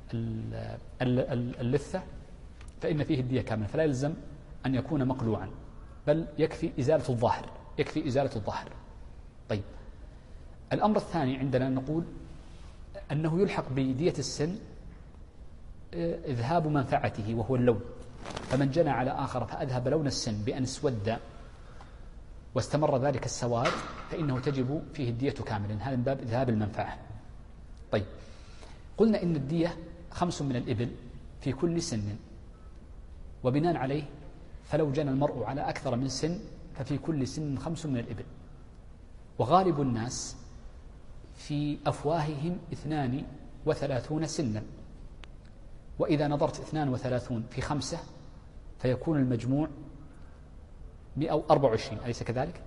اللثة فإن فيه الدية كاملة، فلا يلزم أن يكون مقلوعا، بل يكفي إزالة الظاهر. طيب، الأمر الثاني عندنا نقول أنه يلحق بدية السن إذهاب منفعته وهو اللون، فمن جنى على آخر فأذهب لون السن بأن اسود واستمر ذلك السواد فإنه تجب فيه الدية كاملا، هذا من باب إذهاب المنفعة. طيب، قلنا إن الدية 5 من الإبل في كل سن، وبناء عليه فلو جنى المرء على أكثر من سن ففي كل سن 5 من الإبل. وغالب الناس في أفواههم 32 سنا، وإذا نظرت 32 في 5 فيكون المجموع 124، أليس كذلك؟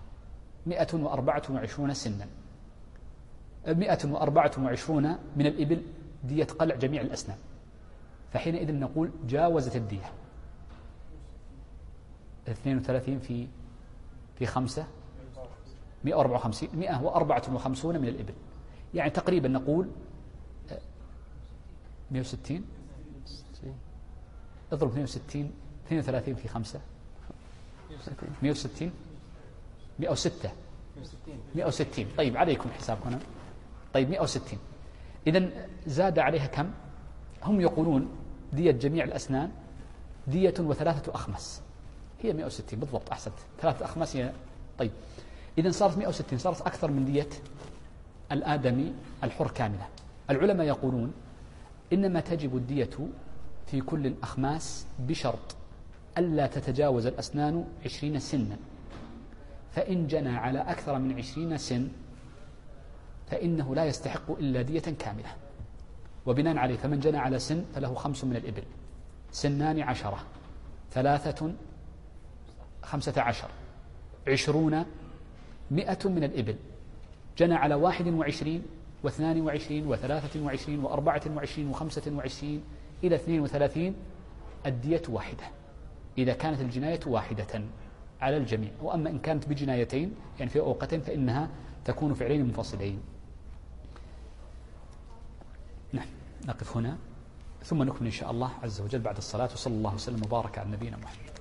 124 سنا، 124 من الإبل دية قلع جميع الأسنان، فحينئذ نقول جاوزت الدية. 32 في 5 154، 154 من الإبل، يعني تقريبا نقول 160. اضرب 62 32 في 5 160 160. طيب، عليكم حسابكم. طيب، 160 إذن زاد عليها كم؟ هم يقولون دية جميع الأسنان دية و3 أخماس، هي 160 بالضبط، أحسنت، 3 أخماس هي. طيب، إذن صارت 160، صارت أكثر من دية الآدمي الحر كاملة. العلماء يقولون إنما تجب الدية في كل الأخماس بشرط، ألا تتجاوز الأسنان 20 سنا، فإن جنى على أكثر من 20 سن فإنه لا يستحق إلا دية كاملة. وبناء عليه فمن جنى على سن فله 5 من الإبل، سنان 10، 3 15، 20 100 من الإبل. جنى على 21 و22 و23 و24 و25 إلى 32 الدية واحدة إذا كانت الجناية واحدة على الجميع. وأما إن كانت بجنايتين يعني في أوقتين فإنها تكون فعلين منفصلين. نعم، نقف هنا ثم نكمل إن شاء الله عز وجل بعد الصلاة. وصلى الله وسلم وبارك على نبينا محمد.